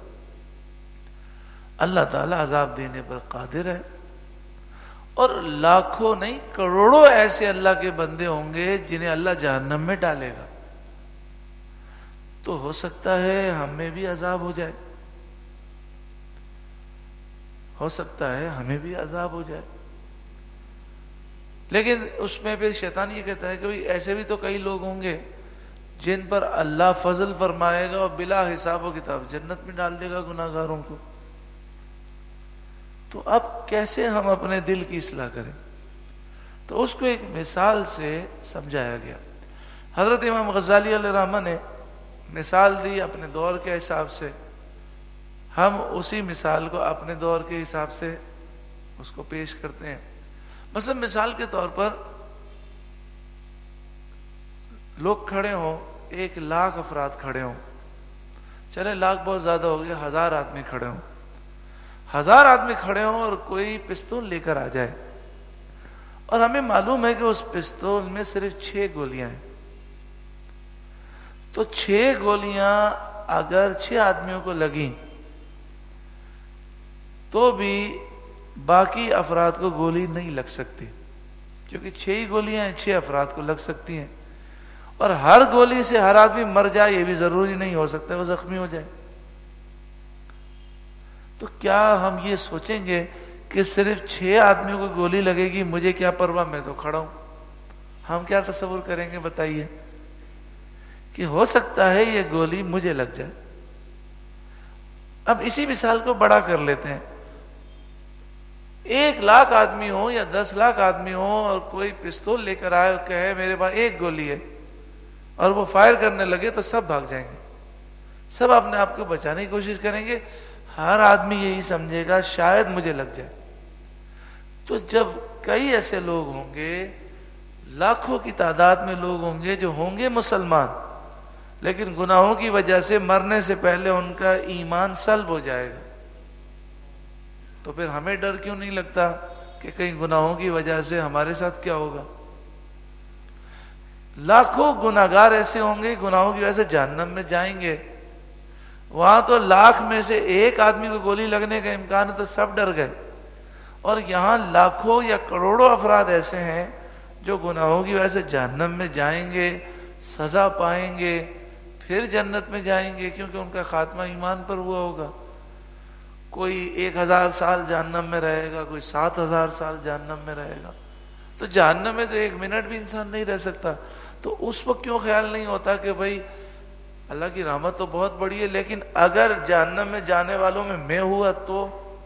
اللہ تعالیٰ عذاب دینے پر قادر ہے، اور لاکھوں نہیں کروڑوں ایسے اللہ کے بندے ہوں گے جنہیں اللہ جہنم میں ڈالے گا. تو ہو سکتا ہے ہمیں بھی عذاب ہو جائے، ہو سکتا ہے ہمیں بھی عذاب ہو جائے. لیکن اس میں پھر شیطان یہ کہتا ہے کہ ایسے بھی تو کئی لوگ ہوں گے جن پر اللہ فضل فرمائے گا اور بلا حساب و کتاب جنت میں ڈال دے گا گناہ گاروں کو. تو اب کیسے ہم اپنے دل کی اصلاح کریں؟ تو اس کو ایک مثال سے سمجھایا گیا. حضرت امام غزالی علیہ الرحمہ نے مثال دی اپنے دور کے حساب سے، ہم اسی مثال کو اپنے دور کے حساب سے اس کو پیش کرتے ہیں. مثلا مثال کے طور پر لوگ کھڑے ہوں، 1,00,000 افراد کھڑے ہوں، چلے 1,00,000 بہت زیادہ ہو گیا، 1,000 آدمی کھڑے ہوں، 1,000 آدمی کھڑے ہوں اور کوئی پستول لے کر آ جائے، اور ہمیں معلوم ہے کہ اس پستول میں صرف 6 گولیاں ہیں. تو 6 گولیاں اگر 6 آدمیوں کو لگیں تو بھی باقی افراد کو گولی نہیں لگ سکتی، کیونکہ 6 ہی گولیاں ہیں، 6 افراد کو لگ سکتی ہیں. اور ہر گولی سے ہر آدمی مر جائے یہ بھی ضروری نہیں ہو سکتا، وہ زخمی ہو جائے. تو کیا ہم یہ سوچیں گے کہ صرف 6 آدمیوں کو گولی لگے گی، مجھے کیا پرواہ، میں تو کھڑا ہوں؟ ہم کیا تصور کریں گے بتائیے کہ ہو سکتا ہے یہ گولی مجھے لگ جائے. اب اسی مثال کو بڑا کر لیتے ہیں. 1,00,000 آدمی ہو یا 10,00,000 آدمی ہو اور کوئی پستول لے کر آئے اور کہے میرے پاس 1 گولی ہے اور وہ فائر کرنے لگے تو سب بھاگ جائیں گے، سب اپنے آپ کو بچانے کی کوشش کریں گے. ہر آدمی یہی سمجھے گا شاید مجھے لگ جائے. تو جب کئی ایسے لوگ ہوں گے، لاکھوں کی تعداد میں لوگ ہوں گے جو ہوں گے مسلمان، لیکن گناہوں کی وجہ سے مرنے سے پہلے ان کا ایمان سلب ہو جائے گا، تو پھر ہمیں ڈر کیوں نہیں لگتا کہ کہیں گناہوں کی وجہ سے ہمارے ساتھ کیا ہوگا؟ لاکھوں گناہگار ایسے ہوں گے گناہوں کی وجہ سے جہنم میں جائیں گے، وہاں تو 1,00,000 میں سے 1 آدمی کو گولی لگنے کا امکان ہے تو سب ڈر گئے، اور یہاں لاکھوں یا کروڑوں افراد ایسے ہیں جو گناہوں کی وجہ سے جہنم میں جائیں گے، سزا پائیں گے، پھر جنت میں جائیں گے کیونکہ ان کا خاتمہ ایمان پر ہوا ہوگا. کوئی 1,000 سال جہنم میں رہے گا، کوئی 7,000 سال جہنم میں رہے گا. تو جہنم میں تو 1 منٹ بھی انسان نہیں رہ سکتا. تو اس وقت کیوں خیال نہیں ہوتا کہ بھائی اللہ کی رحمت تو بہت بڑی ہے، لیکن اگر جہنم میں جانے والوں میں ہوا تو؟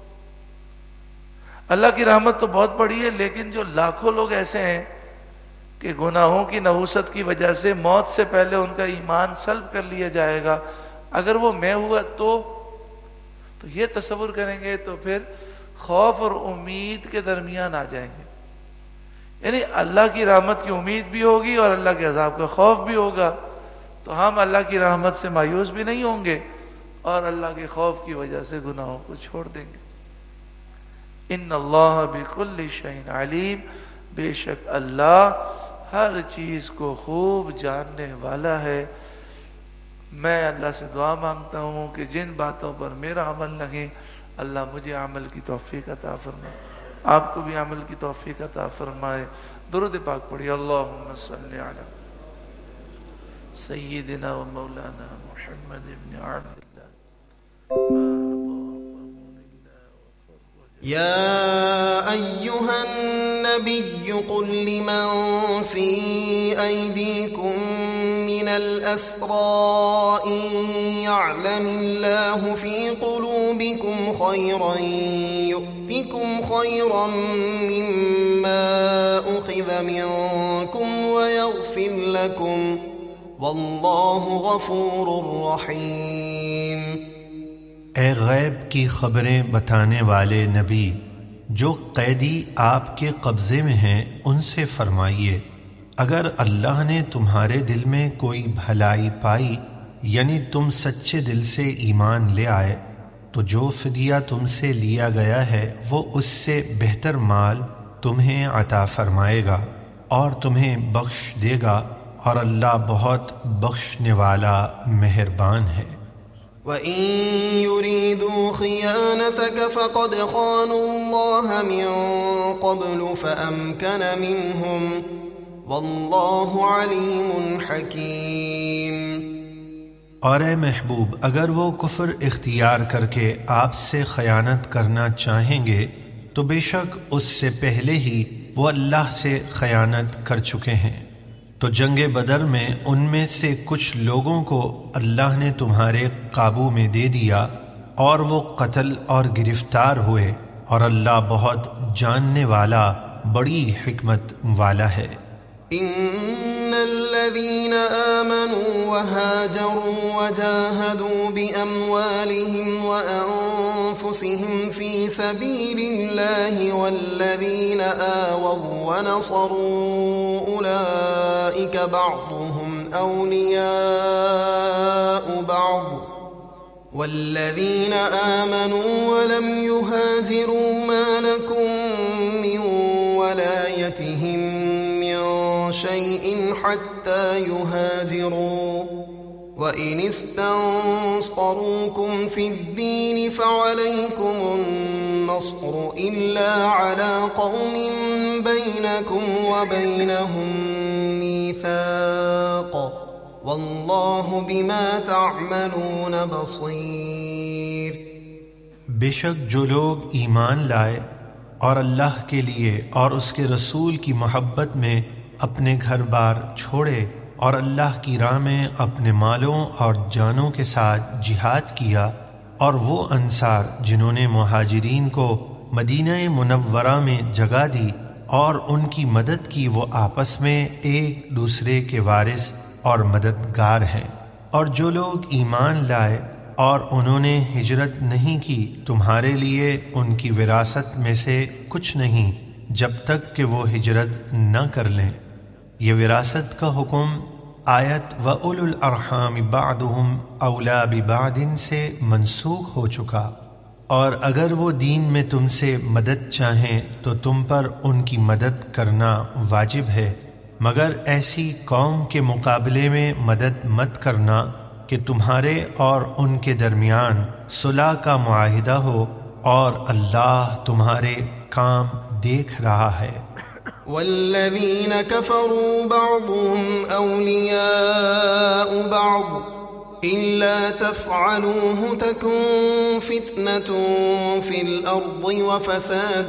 اللہ کی رحمت تو بہت بڑی ہے، لیکن جو لاکھوں لوگ ایسے ہیں کہ گناہوں کی نحوست کی وجہ سے موت سے پہلے ان کا ایمان سلب کر لیا جائے گا، اگر وہ میں ہوا تو یہ تصور کریں گے تو پھر خوف اور امید کے درمیان آ جائیں گے. یعنی اللہ کی رحمت کی امید بھی ہوگی اور اللہ کے عذاب کا خوف بھی ہوگا، تو ہم اللہ کی رحمت سے مایوس بھی نہیں ہوں گے اور اللہ کے خوف کی وجہ سے گناہوں کو چھوڑ دیں گے. ان اللہ بکل شیء علیم، بے شک اللہ ہر چیز کو خوب جاننے والا ہے. میں اللہ سے دعا مانگتا ہوں کہ جن باتوں پر میرا عمل لگے اللہ مجھے عمل کی توفیق عطا فرمائے، آپ کو بھی عمل کی توفیق عطا فرمائے. درود پاک پڑھیے. اللہم صلی علی سیدنا و مولانا محمد بن عبد اللہ. يا أيها النبي قل لمن في أيديكم من الأسرى إن يعلم الله في قلوبكم خيرا يؤتكم خيرا مما أخذ منكم ويغفر لكم والله غفور رحيم. اے غیب کی خبریں بتانے والے نبی، جو قیدی آپ کے قبضے میں ہیں ان سے فرمائیے اگر اللہ نے تمہارے دل میں کوئی بھلائی پائی، یعنی تم سچے دل سے ایمان لے آئے، تو جو فدیہ تم سے لیا گیا ہے وہ اس سے بہتر مال تمہیں عطا فرمائے گا اور تمہیں بخش دے گا، اور اللہ بہت بخشنے والا مہربان ہے. وَإِن يُرِيدُوا خِيَانَتَكَ فَقَدْ خَانُوا اللَّهَ مِن قَبْلُ فَأَمْكَنَ مِنْهُمْ وَاللَّهُ عَلِيمٌ حَكِيمٌ. اور اے محبوب، اگر وہ کفر اختیار کر کے آپ سے خیانت کرنا چاہیں گے تو بے شک اس سے پہلے ہی وہ اللہ سے خیانت کر چکے ہیں. تو جنگ بدر میں ان میں سے کچھ لوگوں کو اللہ نے تمہارے قابو میں دے دیا اور وہ قتل اور گرفتار ہوئے، اور اللہ بہت جاننے والا بڑی حکمت والا ہے. ان الذين آمنوا وهاجروا وجاهدوا بأموالهم وأنفسهم في سبيل الله والذين آووا ونصروا أولئك بعضهم أولياء بعض والذين آمنوا ولم يهاجروا ما لكم من ولايتهم شيء حتى يهاجروا وإن استنصروكم في الدين فعليكم النصر إلا على قوم بينكم وبينهم ميثاق والله بما تعملون بصير. بے شک جو لوگ ایمان لائے اور اللہ کے لیے اور اس کے رسول کی محبت میں اپنے گھر بار چھوڑے اور اللہ کی راہ میں اپنے مالوں اور جانوں کے ساتھ جہاد کیا، اور وہ انصار جنہوں نے مہاجرین کو مدینہ منورہ میں جگہ دی اور ان کی مدد کی، وہ آپس میں ایک دوسرے کے وارث اور مددگار ہیں۔ اور جو لوگ ایمان لائے اور انہوں نے ہجرت نہیں کی، تمہارے لیے ان کی وراثت میں سے کچھ نہیں جب تک کہ وہ ہجرت نہ کر لیں۔ یہ وراثت کا حکم آیت وَأُولُو الْأَرْحَامِ بَعْضُهُمْ أَوْلَىٰ بِبَعْضٍ سے منسوخ ہو چکا۔ اور اگر وہ دین میں تم سے مدد چاہیں تو تم پر ان کی مدد کرنا واجب ہے، مگر ایسی قوم کے مقابلے میں مدد مت کرنا کہ تمہارے اور ان کے درمیان صلح کا معاہدہ ہو، اور اللہ تمہارے کام دیکھ رہا ہے۔ والذین کفروا بعضهم اولیاء بعض إلا تفعلوه تكن فتنة في الأرض وفساد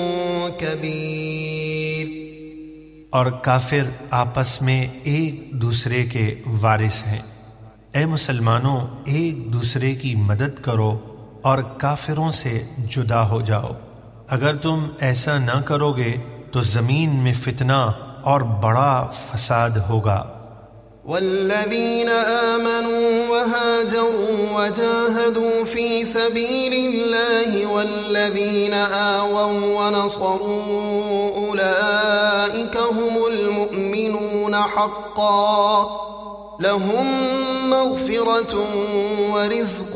كبير۔ اور کافر آپس میں ایک دوسرے کے وارث ہیں۔ اے مسلمانوں، ایک دوسرے کی مدد کرو اور کافروں سے جدا ہو جاؤ۔ اگر تم ایسا نہ کرو گے تو زمین میں فتنہ اور بڑا فساد ہوگا۔ والذین آمنوا وهاجروا وجاهدوا في سبيل الله والذین آووا ونصروا أولئك هم المؤمنون حقا لهم مغفرة ورزق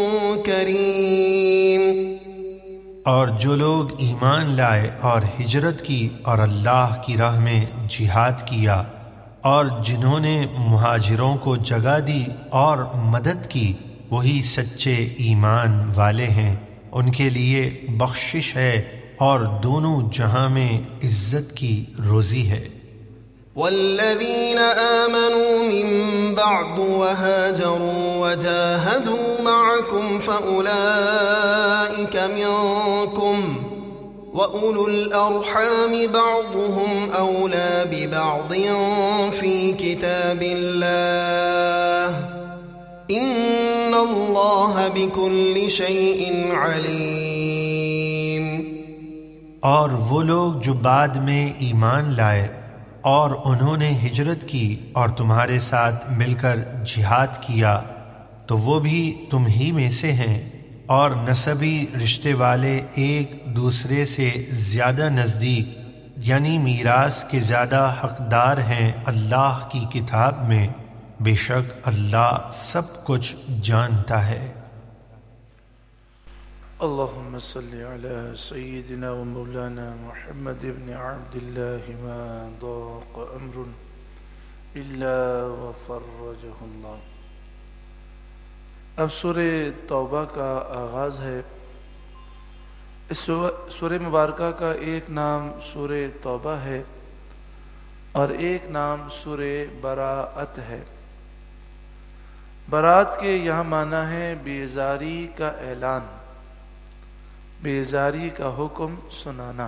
کریم۔ اور جو لوگ ایمان لائے اور ہجرت کی اور اللہ کی راہ میں جہاد کیا، اور جنہوں نے مہاجروں کو جگہ دی اور مدد کی، وہی سچے ایمان والے ہیں، ان کے لیے بخشش ہے اور دونوں جہاں میں عزت کی روزی ہے۔ والذین آمنوا من بعد وهاجروا وجاهدوا معكم فأولئك منكم وَأُولُو الْأَرْحَامِ بَعْضُهُمْ أَوْلَىٰ بِبَعْضٍ فِي كِتَابِ اللَّهِ إِنَّ اللَّهَ بِكُلِّ شَيْءٍ عَلِيمٌ۔ اور وہ لوگ جو بعد میں ایمان لائے اور انہوں نے ہجرت کی اور تمہارے ساتھ مل کر جہاد کیا، تو وہ بھی تم ہی میں سے ہیں، اور نسبی رشتے والے ایک دوسرے سے زیادہ نزدیک، یعنی میراث کے زیادہ حقدار ہیں اللہ کی کتاب میں، بے شک اللہ سب کچھ جانتا ہے۔ اللہم صلی علی سیدنا و مولانا محمد ابن عبد اللہ ما ضاق امر الا وفرجہ اللہ۔ اب سورہ توبہ کا آغاز ہے۔ اس سورہ مبارکہ کا ایک نام سورہ توبہ ہے اور ایک نام سورہ براءت ہے۔ براءت کے یہاں معنی ہے بیزاری کا اعلان، بیزاری کا حکم سنانا۔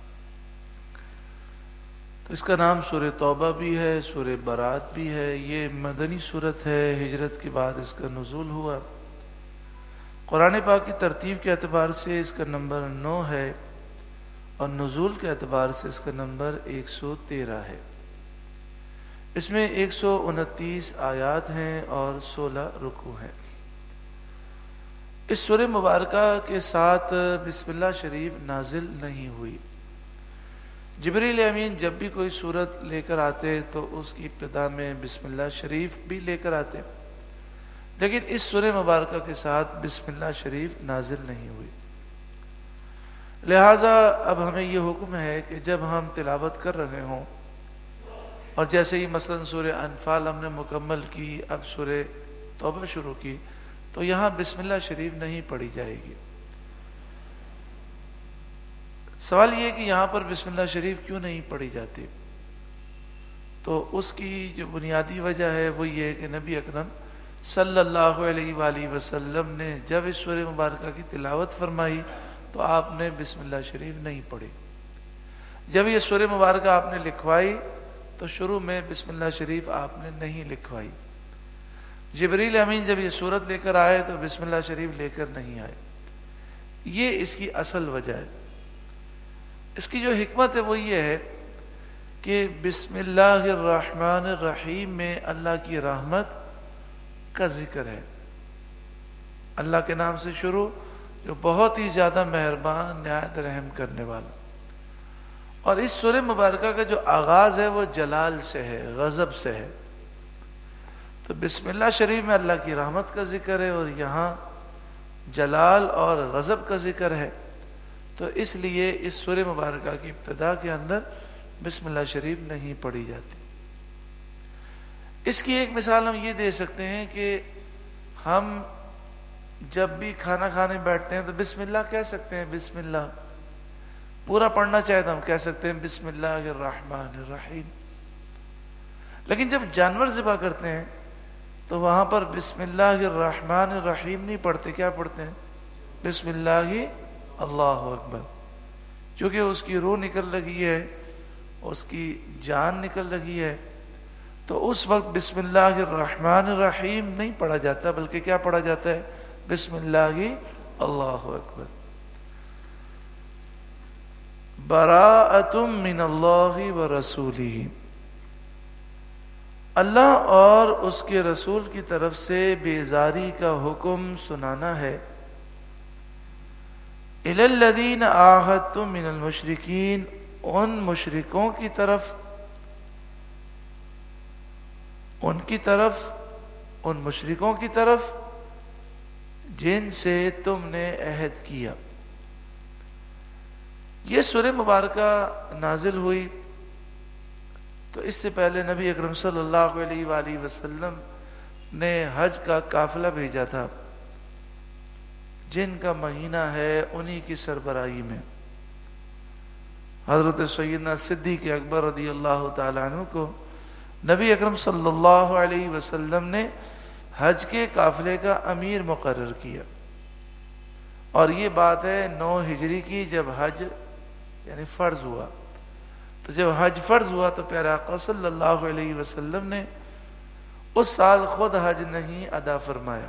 تو اس کا نام سورہ توبہ بھی ہے، سورہ براءت بھی ہے۔ یہ مدنی سورت ہے، ہجرت کے بعد اس کا نزول ہوا۔ قرآن پاک کی ترتیب کے اعتبار سے اس کا نمبر 9 ہے اور نزول کے اعتبار سے اس کا نمبر 113 ہے۔ اس میں 129 آیات ہیں اور 16 رکوع ہیں۔ اس سورہ مبارکہ کے ساتھ بسم اللہ شریف نازل نہیں ہوئی۔ جبریل امین جب بھی کوئی سورت لے کر آتے تو اس کی ابتدا میں بسم اللہ شریف بھی لے کر آتے، لیکن اس سورہ مبارکہ کے ساتھ بسم اللہ شریف نازل نہیں ہوئی۔ لہٰذا اب ہمیں یہ حکم ہے کہ جب ہم تلاوت کر رہے ہوں، اور جیسے ہی مثلا سورہ انفال ہم نے مکمل کی، اب سورہ توبہ شروع کی، تو یہاں بسم اللہ شریف نہیں پڑھی جائے گی۔ سوال یہ کہ یہاں پر بسم اللہ شریف کیوں نہیں پڑھی جاتی؟ تو اس کی جو بنیادی وجہ ہے وہ یہ ہے کہ نبی اکرم صلی اللہ علیہ وآلہ وسلم نے جب اس سورہ مبارکہ کی تلاوت فرمائی تو آپ نے بسم اللہ شریف نہیں پڑھی۔ جب یہ سورہ مبارکہ آپ نے لکھوائی تو شروع میں بسم اللہ شریف آپ نے نہیں لکھوائی۔ جبریل امین جب یہ سورت لے کر آئے تو بسم اللہ شریف لے کر نہیں آئے۔ یہ اس کی اصل وجہ ہے۔ اس کی جو حکمت ہے وہ یہ ہے کہ بسم اللہ الرحمن الرحیم میں اللہ کی رحمت کا ذکر ہے. اللہ کے نام سے شروع جو بہت ہی زیادہ مہربان نہایت رحم کرنے والا. اور اس سورہ مبارکہ کا جو آغاز ہے وہ جلال سے ہے، غضب سے ہے. تو بسم اللہ شریف میں اللہ کی رحمت کا ذکر ہے اور یہاں جلال اور غضب کا ذکر ہے. تو اس لیے اس سورہ مبارکہ کی ابتدا کے اندر بسم اللہ شریف نہیں پڑھی جاتی. اس کی ایک مثال ہم یہ دے سکتے ہیں کہ ہم جب بھی کھانا کھانے بیٹھتے ہیں تو بسم اللہ کہہ سکتے ہیں. بسم اللہ پورا پڑھنا چاہے تو ہم کہہ سکتے ہیں بسم اللہ الرحمن الرحیم. لیکن جب جانور ذبح کرتے ہیں تو وہاں پر بسم اللہ الرحمن الرحیم نہیں پڑھتے. کیا پڑھتے ہیں؟ بسم اللہ اللہ اکبر. چونکہ اس کی روح نکل لگی ہے، اس کی جان نکل لگی ہے، تو اس وقت بسم اللہ الرحمن الرحیم نہیں پڑھا جاتا، بلکہ کیا پڑھا جاتا ہے؟ بسم اللہ اللہ اکبر. براءۃ من اللہ ورسولہ، اللہ اور اس کے رسول کی طرف سے بیزاری کا حکم سنانا ہے. الی الذین عاہدتم من المشرکین، ان مشرکوں کی طرف، ان مشرکوں کی طرف جن سے تم نے عہد کیا. یہ سورہ مبارکہ نازل ہوئی تو اس سے پہلے نبی اکرم صلی اللہ علیہ وآلہ وسلم نے حج کا قافلہ بھیجا تھا، جن کا مہینہ ہے انہی کی سربراہی میں. حضرت سیدنا صدیق اکبر رضی اللہ تعالیٰ عنہ کو نبی اکرم صلی اللہ علیہ وسلم نے حج کے قافلے کا امیر مقرر کیا. اور یہ بات ہے 9 ہجری کی، جب حج یعنی فرض ہوا. تو جب حج فرض ہوا تو پیارے آقا صلی اللہ علیہ وسلم نے اس سال خود حج نہیں ادا فرمایا.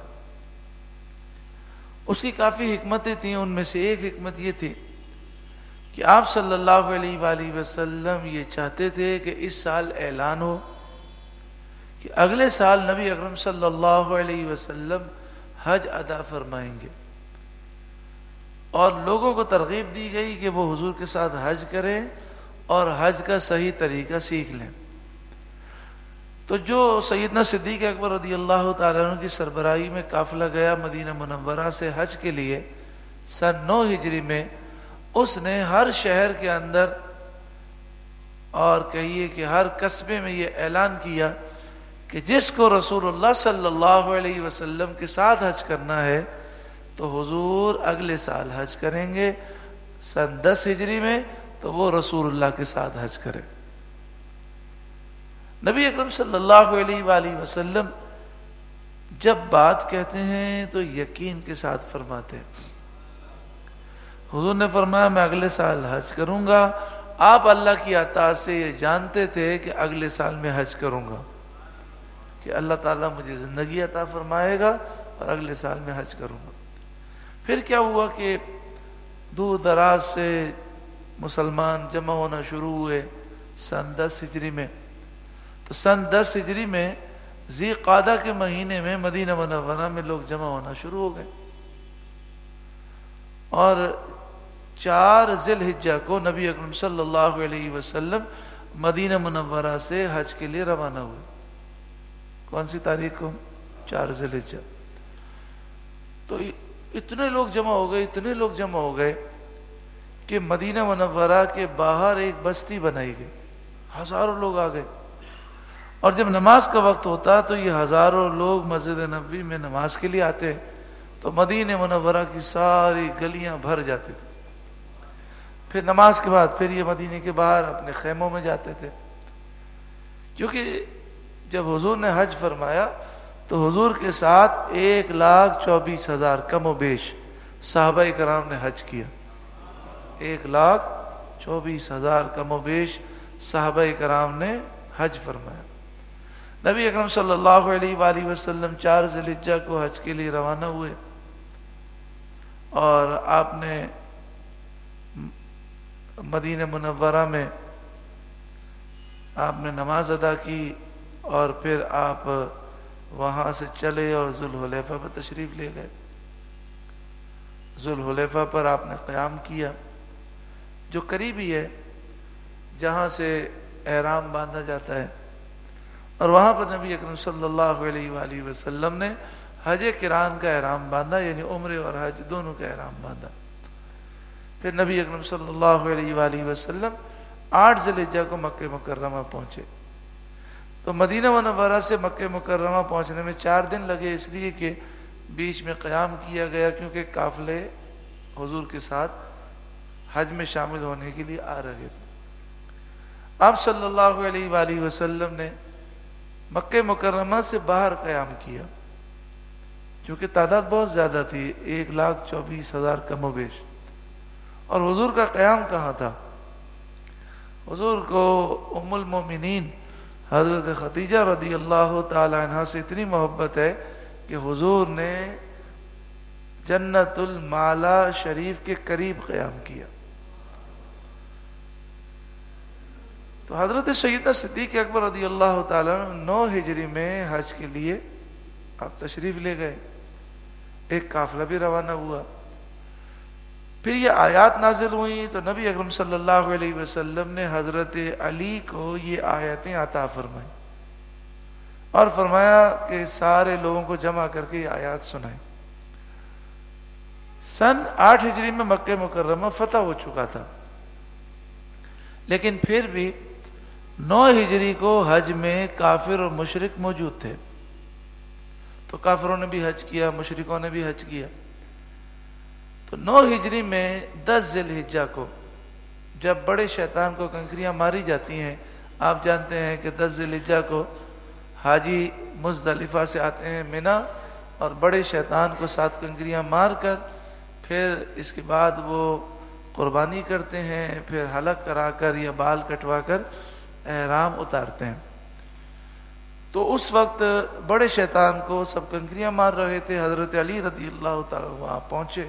اس کی کافی حکمتیں تھیں. ان میں سے ایک حکمت یہ تھی کہ آپ صلی اللہ علیہ وآلہ وسلم یہ چاہتے تھے کہ اس سال اعلان ہو کہ اگلے سال نبی اکرم صلی اللہ علیہ وسلم حج ادا فرمائیں گے. اور لوگوں کو ترغیب دی گئی کہ وہ حضور کے ساتھ حج کریں اور حج کا صحیح طریقہ سیکھ لیں. تو جو سیدنا صدیق اکبر رضی اللہ تعالیٰ عنہ کی سربراہی میں قافلہ گیا مدینہ منورہ سے حج کے لیے سن 9 ہجری میں، اس نے ہر شہر کے اندر اور کہیے کہ ہر قصبے میں یہ اعلان کیا کہ جس کو رسول اللہ صلی اللہ علیہ وسلم کے ساتھ حج کرنا ہے تو حضور اگلے سال حج کریں گے سن 10 ہجری میں، تو وہ رسول اللہ کے ساتھ حج کرے. نبی اکرم صلی اللہ علیہ وآلہ وسلم جب بات کہتے ہیں تو یقین کے ساتھ فرماتے ہیں. حضور نے فرمایا میں اگلے سال حج کروں گا. آپ اللہ کی عطا سے یہ جانتے تھے کہ اگلے سال میں حج کروں گا، کہ اللہ تعالیٰ مجھے زندگی عطا فرمائے گا اور اگلے سال میں حج کروں گا. پھر کیا ہوا کہ دور دراز سے مسلمان جمع ہونا شروع ہوئے سن 10 ہجری میں. تو سن 10 ہجری میں ذی قعدہ کے مہینے میں مدینہ منورہ میں لوگ جمع ہونا شروع ہو گئے. اور 4 ذی الحجہ کو نبی اکرم صلی اللہ علیہ وسلم مدینہ منورہ سے حج کے لیے روانہ ہوئے. کون سی تاریخ کو؟ 4 ذی الحجہ. تو اتنے لوگ جمع ہو گئے کہ مدینہ منورہ کے باہر ایک بستی بنائی گئی. ہزاروں لوگ آ گئے. اور جب نماز کا وقت ہوتا تو یہ ہزاروں لوگ مسجد نبوی میں نماز کے لیے آتے، تو مدینہ منورہ کی ساری گلیاں بھر جاتی تھی. پھر نماز کے بعد پھر یہ مدینے کے باہر اپنے خیموں میں جاتے تھے. کیونکہ جب حضور نے حج فرمایا تو حضور کے ساتھ 1,24,000 کم و بیش صحابہ کرام نے حج کیا. 1,24,000 کم و بیش صحابہ کرام نے حج فرمایا. نبی اکرم صلی اللہ علیہ وآلہ وسلم 4 ذی الحجہ کو حج کے لیے روانہ ہوئے اور آپ نے مدینہ منورہ میں آپ نے نماز ادا کی اور پھر آپ وہاں سے چلے اور ذوالحلیفہ پر تشریف لے گئے. ذوالحلیفہ پر آپ نے قیام کیا جو قریبی ہے جہاں سے احرام باندھا جاتا ہے, اور وہاں پر نبی اکرم صلی اللہ علیہ وآلہ وسلم نے حج قران کا احرام باندھا, یعنی عمرے اور حج دونوں کا احرام باندھا. پھر نبی اکرم صلی اللہ علیہ وآلہ وسلم 8 ذی الحجہ کو مکہ مکرمہ پہنچے. تو مدینہ منورہ سے مکہ مکرمہ پہنچنے میں 4 دن لگے, اس لیے کہ بیچ میں قیام کیا گیا کیونکہ قافلے حضور کے ساتھ حج میں شامل ہونے کے لیے آ رہے تھے. آپ صلی اللہ علیہ وآلہ وسلم نے مکہ مکرمہ سے باہر قیام کیا کیونکہ تعداد بہت زیادہ تھی, 1,24,000 کم و بیش. اور حضور کا قیام کہاں تھا؟ حضور کو ام المومنین حضرت خدیجہ رضی اللہ تعالی عنہ سے اتنی محبت ہے کہ حضور نے جنت المعلا شریف کے قریب قیام کیا. تو حضرت سیدنا صدیق اکبر رضی اللہ تعالی عنہ 9 ہجری میں حج کے لیے آپ تشریف لے گئے, ایک قافلہ بھی روانہ ہوا. پھر یہ آیات نازل ہوئی تو نبی اکرم صلی اللہ علیہ وسلم نے حضرت علی کو یہ آیتیں عطا فرمائیں اور فرمایا کہ سارے لوگوں کو جمع کر کے یہ آیات سنائیں. سن 8 ہجری میں مکہ مکرمہ فتح ہو چکا تھا, لیکن پھر بھی 9 ہجری کو حج میں کافر اور مشرک موجود تھے. تو کافروں نے بھی حج کیا, مشرکوں نے بھی حج کیا. تو 9 ہجری میں 10 ذی الحجہ کو جب بڑے شیطان کو کنکریاں ماری جاتی ہیں, آپ جانتے ہیں کہ 10 ذی الحجہ کو حاجی مزدلفہ سے آتے ہیں منا, اور بڑے شیطان کو 7 کنکریاں مار کر پھر اس کے بعد وہ قربانی کرتے ہیں, پھر حلق کرا کر یا بال کٹوا کر احرام اتارتے ہیں. تو اس وقت بڑے شیطان کو سب کنکریاں مار رہے تھے. حضرت علی رضی اللہ تعالیٰ وہاں پہنچے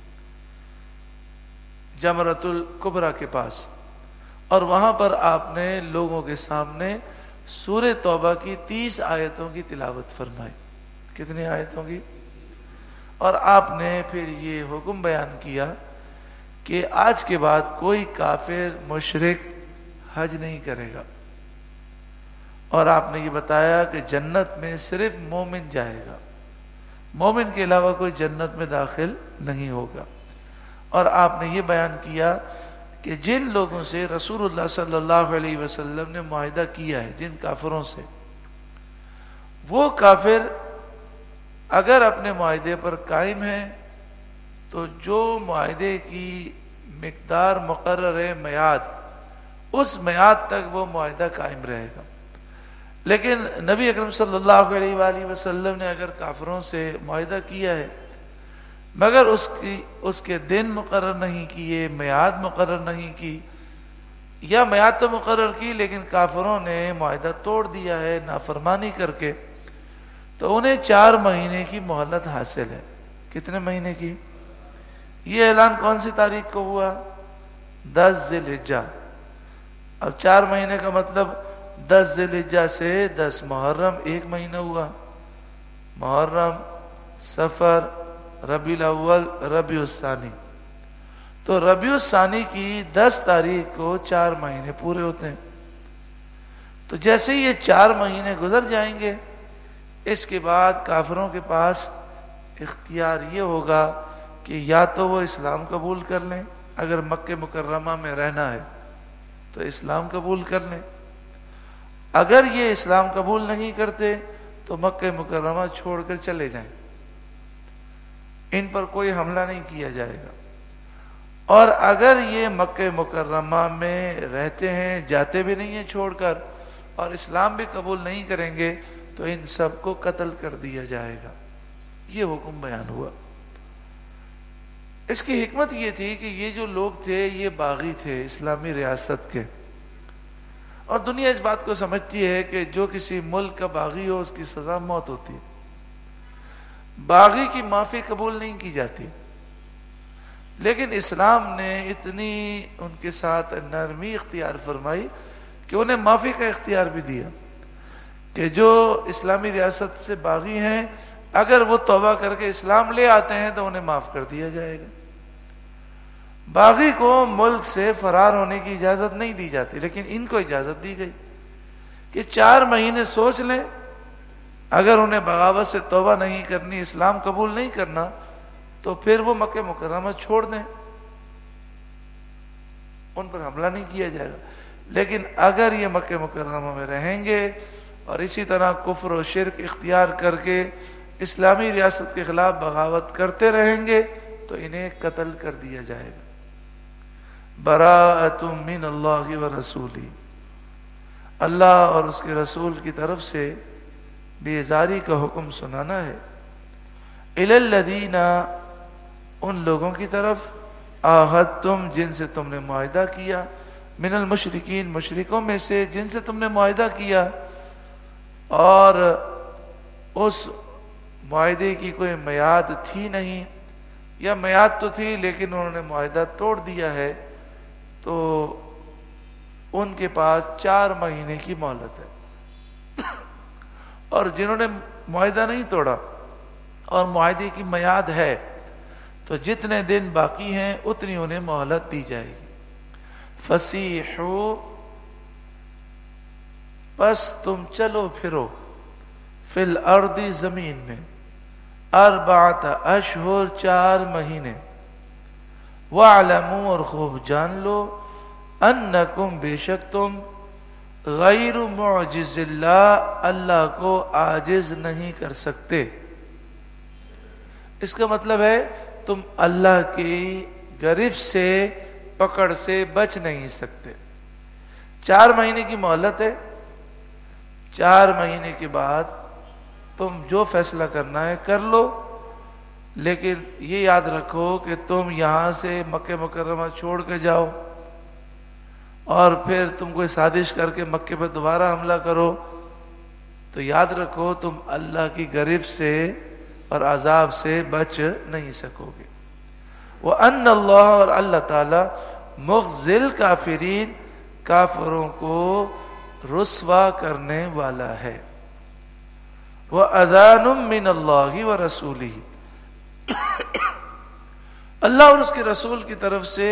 جمرۃ الکبریٰ کے پاس, اور وہاں پر آپ نے لوگوں کے سامنے سورہ توبہ کی 30 آیتوں کی تلاوت فرمائی. کتنی آیتوں کی؟ اور آپ نے پھر یہ حکم بیان کیا کہ آج کے بعد کوئی کافر مشرک حج نہیں کرے گا, اور آپ نے یہ بتایا کہ جنت میں صرف مومن جائے گا, مومن کے علاوہ کوئی جنت میں داخل نہیں ہوگا. اور آپ نے یہ بیان کیا کہ جن لوگوں سے رسول اللہ صلی اللہ علیہ وسلم نے معاہدہ کیا ہے, جن کافروں سے, وہ کافر اگر اپنے معاہدے پر قائم ہیں تو جو معاہدے کی مقدار مقرر ہے میعاد, اس میعاد تک وہ معاہدہ قائم رہے گا. لیکن نبی اکرم صلی اللہ علیہ وآلہ وسلم نے اگر کافروں سے معاہدہ کیا ہے مگر اس کے دن مقرر نہیں کیے, میعاد مقرر نہیں کی, یا میعاد تو مقرر کی لیکن کافروں نے معاہدہ توڑ دیا ہے نافرمانی کر کے, تو انہیں 4 مہینے کی مہلت حاصل ہے. کتنے مہینے کی؟ یہ اعلان کون سی تاریخ کو ہوا؟ 10 ذی الحجہ. اب 4 مہینے کا مطلب 10 ذی الحجہ سے 10 محرم 1 مہینہ ہوا. محرم, صفر, ربیع الاول, ربیع الثانی. تو ربیع الثانی کی 10 تاریخ کو 4 مہینے پورے ہوتے ہیں. تو جیسے یہ 4 مہینے گزر جائیں گے, اس کے بعد کافروں کے پاس اختیار یہ ہوگا کہ یا تو وہ اسلام قبول کر لیں, اگر مکہ مکرمہ میں رہنا ہے تو اسلام قبول کر لیں, اگر یہ اسلام قبول نہیں کرتے تو مکہ مکرمہ چھوڑ کر چلے جائیں, ان پر کوئی حملہ نہیں کیا جائے گا. اور اگر یہ مکہ مکرمہ میں رہتے ہیں, جاتے بھی نہیں ہیں چھوڑ کر, اور اسلام بھی قبول نہیں کریں گے تو ان سب کو قتل کر دیا جائے گا. یہ حکم بیان ہوا. اس کی حکمت یہ تھی کہ یہ جو لوگ تھے یہ باغی تھے اسلامی ریاست کے, اور دنیا اس بات کو سمجھتی ہے کہ جو کسی ملک کا باغی ہو اس کی سزا موت ہوتی ہے. باغی کی معافی قبول نہیں کی جاتی. لیکن اسلام نے اتنی ان کے ساتھ نرمی اختیار فرمائی کہ انہیں معافی کا اختیار بھی دیا کہ جو اسلامی ریاست سے باغی ہیں اگر وہ توبہ کر کے اسلام لے آتے ہیں تو انہیں معاف کر دیا جائے گا. باغی کو ملک سے فرار ہونے کی اجازت نہیں دی جاتی، لیکن ان کو اجازت دی گئی کہ 4 مہینے سوچ لیں، اگر انہیں بغاوت سے توبہ نہیں کرنی، اسلام قبول نہیں کرنا، تو پھر وہ مکہ مکرمہ چھوڑ دیں، ان پر حملہ نہیں کیا جائے گا. لیکن اگر یہ مکہ مکرمہ میں رہیں گے اور اسی طرح کفر و شرک اختیار کر کے اسلامی ریاست کے خلاف بغاوت کرتے رہیں گے تو انہیں قتل کر دیا جائے گا. براءۃ من اللہ و رسولہ، اللہ اور اس کے رسول کی طرف سے بیزاری کا حکم سنانا ہے. الی الذین، ان لوگوں کی طرف، عاہدتم، جن سے تم نے معاہدہ کیا، من المشرکین، مشرکوں میں سے جن سے تم نے معاہدہ کیا اور اس معاہدے کی کوئی میعاد تھی نہیں، یا میعاد تو تھی لیکن انہوں نے معاہدہ توڑ دیا ہے، تو ان کے پاس 4 مہینے کی مہلت ہے. اور جنہوں نے معاہدہ نہیں توڑا اور معاہدے کی میعاد ہے تو جتنے دن باقی ہیں اتنی انہیں مہلت دی جائے گی. فسیحوا، پس تم چلو پھرو، فی الارض، زمین میں، 4 اشہر، 4 مہینے، وَاعْلَمُوا، اور خوب جان لو، انکم، بے شک تم، غیر معجز اللہ، اللہ کو عاجز نہیں کر سکتے. اس کا مطلب ہے تم اللہ کی گرفت سے، پکڑ سے بچ نہیں سکتے. 4 مہینے کی مہلت ہے، 4 مہینے کے بعد تم جو فیصلہ کرنا ہے کر لو، لیکن یہ یاد رکھو کہ تم یہاں سے مکہ مکرمہ چھوڑ کے جاؤ اور پھر تم کوئی سازش کر کے مکے پہ دوبارہ حملہ کرو تو یاد رکھو تم اللہ کی گرفت سے اور عذاب سے بچ نہیں سکو گے. وَأَنَّ اللَّهَ، اور اللہ تعالی، مُخْزِي الْكَافِرِينَ، کافروں کو رسوا کرنے والا ہے. وَأَذَانٌ مِّنَ اللَّهِ وَرَسُولِهِ، اللہ اور اس کے رسول کی طرف سے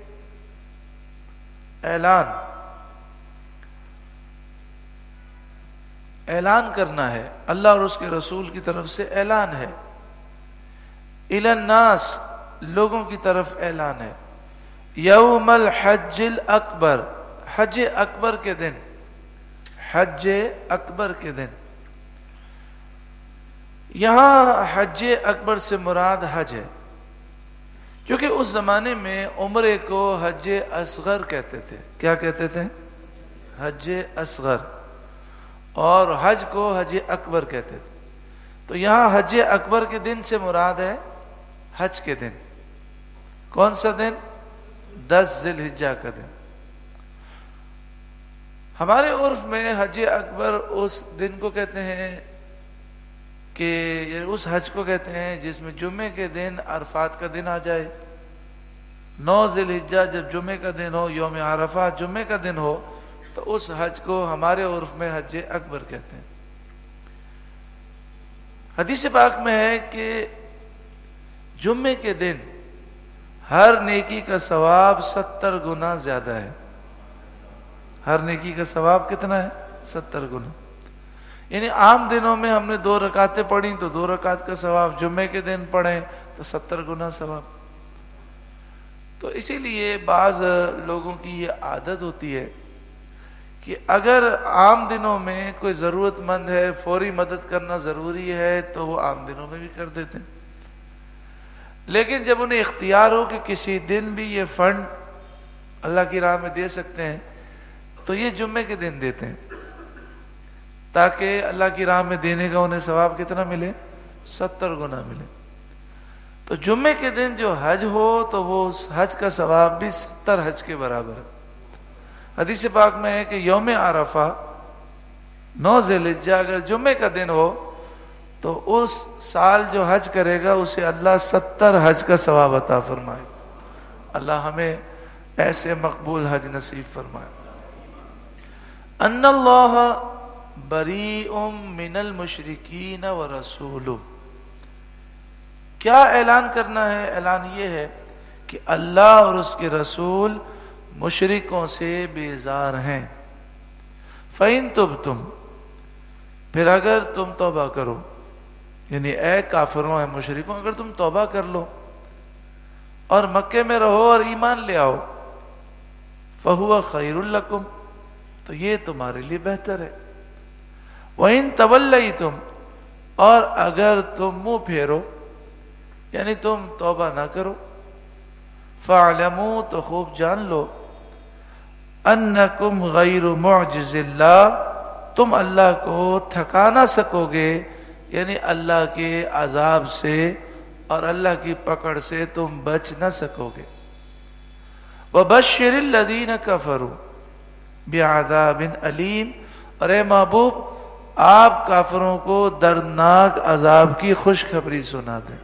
اعلان کرنا ہے. اللہ اور اس کے رسول کی طرف سے اعلان ہے. الی الناس، لوگوں کی طرف اعلان ہے. یوم الحج الاکبر، حج اکبر کے دن، حج اکبر کے دن. یہاں حج اکبر سے مراد حج ہے، کیونکہ اس زمانے میں عمرے کو حج اصغر کہتے تھے. کیا کہتے تھے؟ حج اصغر. اور حج کو حج اکبر کہتے تھے. تو یہاں حج اکبر کے دن سے مراد ہے حج کے دن. کون سا دن؟ 10 ذی الحجہ کا دن. ہمارے عرف میں حج اکبر اس دن کو کہتے ہیں کہ اس حج کو کہتے ہیں جس میں جمعے کے دن عرفات کا دن آ جائے. 9 ذی الحجہ جب جمعے کا دن ہو، یوم عرفہ جمعے کا دن ہو، تو اس حج کو ہمارے عرف میں حج اکبر کہتے ہیں. حدیث پاک میں ہے کہ جمعے کے دن ہر نیکی کا ثواب 70 گنا زیادہ ہے. ہر نیکی کا ثواب کتنا ہے؟ 70 گنا. یعنی عام دنوں میں ہم نے 2 رکعتیں پڑھی تو 2 رکعت کا ثواب، جمعے کے دن پڑھیں تو 70 گنا ثواب. تو اسی لیے بعض لوگوں کی یہ عادت ہوتی ہے کہ اگر عام دنوں میں کوئی ضرورت مند ہے، فوری مدد کرنا ضروری ہے، تو وہ عام دنوں میں بھی کر دیتے ہیں. لیکن جب انہیں اختیار ہو کہ کسی دن بھی یہ فنڈ اللہ کی راہ میں دے سکتے ہیں تو یہ جمعے کے دن دیتے ہیں، تاکہ اللہ کی راہ میں دینے کا انہیں ثواب کتنا ملے؟ 70 گنا ملے. تو جمعے کے دن جو حج ہو تو وہ حج کا ثواب بھی 70 حج کے برابر ہے. حدیث پاک میں ہے کہ یوم عرفہ 9 ذی الحجہ اگر جمعے کا دن ہو تو اس سال جو حج کرے گا اسے اللہ 70 حج کا ثواب عطا فرمائے. اللہ ہمیں ایسے مقبول حج نصیب فرمائے۔ ان اللہ بریء من المشرکین ورسولہ، کیا اعلان کرنا ہے؟ اعلان یہ ہے کہ اللہ اور اس کے رسول مشرکوں سے بیزار ہیں۔ فَإِن تُبْتُمْ، پھر اگر تم توبہ کرو، یعنی اے کافروں اے مشرکوں، اگر تم توبہ کر لو اور مکے میں رہو اور ایمان لے آؤ، فَهُوَ خَيْرٌ لَكُمْ، تو یہ تمہارے لیے بہتر ہے۔ وَإِن تَوَلَّيْتُمْ، اور اگر تم منہ پھیرو یعنی تم توبہ نہ کرو، فَاعْلَمُوا، تو خوب جان لو، أَنَّكُمْ غَيْرُ مُعْجِزِ اللَّهِ، تم اللہ کو تھکا نہ سکو گے، یعنی اللہ کے عذاب سے اور اللہ کی پکڑ سے تم بچ نہ سکو گے۔ وَبَشِّرِ الَّذِينَ كَفَرُوا بِعَذَابٍ أَلِيمٍ، اور اے محبوب آپ کافروں کو دردناک عذاب کی خوشخبری سنا دیں۔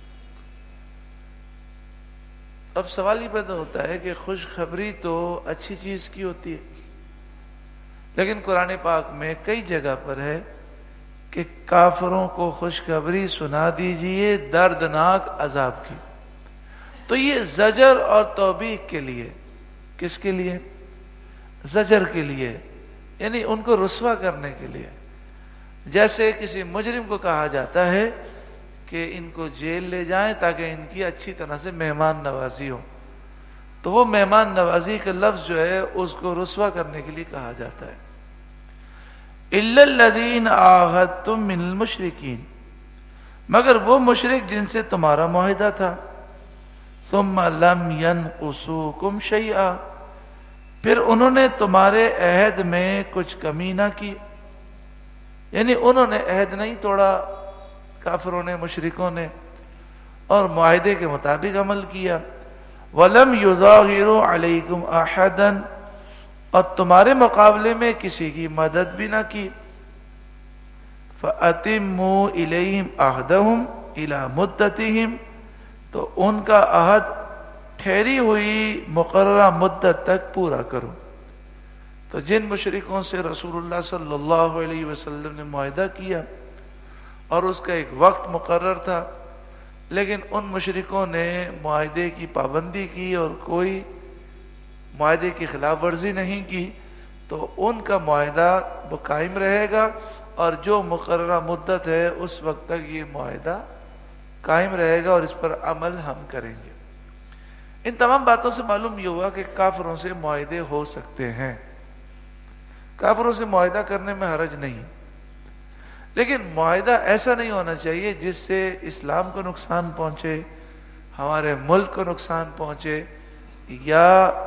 اب سوال یہ پیدا ہوتا ہے کہ خوشخبری تو اچھی چیز کی ہوتی ہے، لیکن قرآن پاک میں کئی جگہ پر ہے کہ کافروں کو خوشخبری سنا دیجئے دردناک عذاب کی، تو یہ زجر اور توبیخ کے لیے، کس کے لیے؟ زجر کے لیے، یعنی ان کو رسوا کرنے کے لیے۔ جیسے کسی مجرم کو کہا جاتا ہے کہ ان کو جیل لے جائیں تاکہ ان کی اچھی طرح سے مہمان نوازی ہو، تو وہ مہمان نوازی کا لفظ جو ہے اس کو رسوا کرنے کے لیے کہا جاتا ہے۔ إِلَّا الَّذِينَ عَاهَدتُّم مِّنَ الْمُشْرِكِينَ، مگر وہ مشرک جن سے تمہارا معاہدہ تھا، ثُمَّ لَمْ يَنْقُصُوكُمْ شَيْئًا، پھر انہوں نے تمہارے عہد میں کچھ کمی نہ کی، یعنی انہوں نے عہد نہیں توڑا، کافروں نے مشرکوں نے، اور معاہدے کے مطابق عمل کیا۔ وَلَمْ يُظَاهِرُوا عَلَيْكُمْ أَحَدًا، اور تمہارے مقابلے میں کسی کی مدد بھی نہ کی۔ فَأَتِمُّوا إِلَيْهِمْ عَهْدَهُمْ إِلَى مُدَّتِهِمْ، تو ان کا عہد ٹھہری ہوئی مقررہ مدت تک پورا کرو۔ تو جن مشرکوں سے رسول اللہ صلی اللہ علیہ وسلم نے معاہدہ کیا اور اس کا ایک وقت مقرر تھا، لیکن ان مشرکوں نے معاہدے کی پابندی کی اور کوئی معاہدے کی خلاف ورزی نہیں کی، تو ان کا معاہدہ وہ قائم رہے گا، اور جو مقررہ مدت ہے اس وقت تک یہ معاہدہ قائم رہے گا اور اس پر عمل ہم کریں گے۔ ان تمام باتوں سے معلوم یہ ہوا کہ کافروں سے معاہدے ہو سکتے ہیں، کافروں سے معاہدہ کرنے میں حرج نہیں، لیکن معاہدہ ایسا نہیں ہونا چاہیے جس سے اسلام کو نقصان پہنچے، ہمارے ملک کو نقصان پہنچے، یا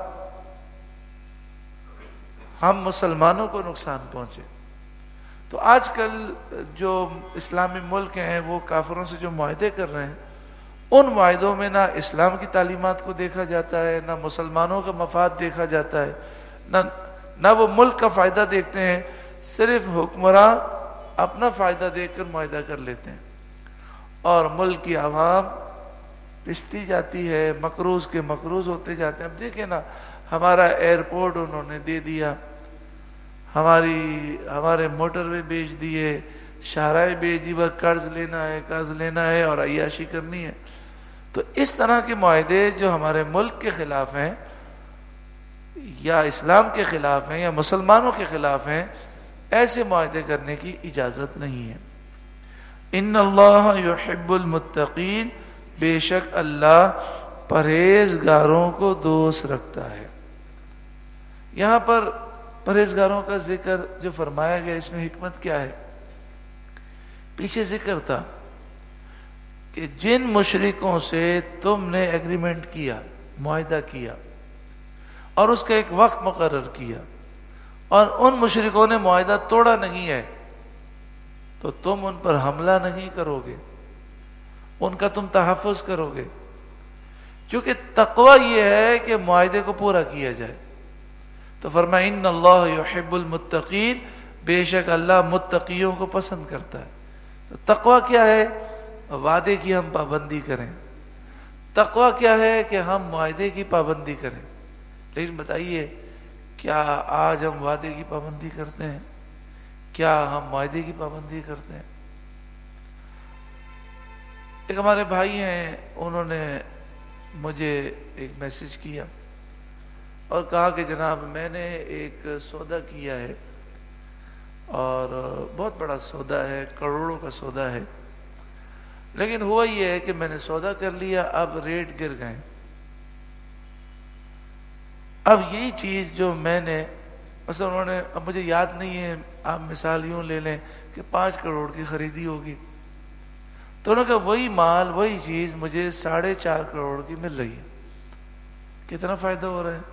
ہم مسلمانوں کو نقصان پہنچے۔ تو آج کل جو اسلامی ملک ہیں وہ کافروں سے جو معاہدے کر رہے ہیں، ان معاہدوں میں نہ اسلام کی تعلیمات کو دیکھا جاتا ہے، نہ مسلمانوں کا مفاد دیکھا جاتا ہے، نہ وہ ملک کا فائدہ دیکھتے ہیں، صرف حکمراں اپنا فائدہ دیکھ کر معاہدہ کر لیتے ہیں، اور ملک کی عوام پستی جاتی ہے، مقروض کے مقروض ہوتے جاتے ہیں۔ اب دیکھیں نا، ہمارا ایئرپورٹ انہوں نے دے دیا، ہمارے موٹر وے بیچ دیے، شاہراہیں بیچ دی، بس قرض لینا ہے اور عیاشی کرنی ہے۔ تو اس طرح کے معاہدے جو ہمارے ملک کے خلاف ہیں، یا اسلام کے خلاف ہیں، یا مسلمانوں کے خلاف ہیں، ایسے معاہدے کرنے کی اجازت نہیں ہے۔ ان اللہ یحب المتقین، بے شک اللہ پرہیزگاروں کو دوست رکھتا ہے۔ یہاں پر پرہیزگاروں کا ذکر جو فرمایا گیا، اس میں حکمت کیا ہے؟ پیچھے ذکر تھا کہ جن مشرکوں سے تم نے ایگریمنٹ کیا، معاہدہ کیا، اور اس کا ایک وقت مقرر کیا، اور ان مشرکوں نے معاہدہ توڑا نہیں ہے، تو تم ان پر حملہ نہیں کرو گے، ان کا تم تحفظ کرو گے، کیونکہ تقوی یہ ہے کہ معاہدے کو پورا کیا جائے۔ تو فرمایا ان اللہ یحب المتقین، بے شک اللہ متقیوں کو پسند کرتا ہے۔ تو تقوی کیا ہے؟ وعدے کی ہم پابندی کریں، تقویٰ کیا ہے کہ ہم معاہدے کی پابندی کریں. لیکن بتائیے کیا آج ہم وعدے کی پابندی کرتے ہیں؟ کیا ہم معاہدے کی پابندی کرتے ہیں؟ ایک ہمارے بھائی ہیں، انہوں نے مجھے ایک میسج کیا اور کہا کہ جناب میں نے ایک سودا کیا ہے اور بہت بڑا سودا ہے، کروڑوں کا سودا ہے، لیکن ہوا یہ ہے کہ میں نے سودا کر لیا، اب ریٹ گر گئے. اب یہی چیز جو میں نے مثلا انہوں نے، اب مجھے یاد نہیں ہے، آپ مثال یوں لے لیں کہ 5 کروڑ کی خریدی ہوگی، تو انہوں نے کہا وہی مال وہی چیز مجھے 4.5 کروڑ کی مل رہی ہے. کتنا فائدہ ہو رہا ہے؟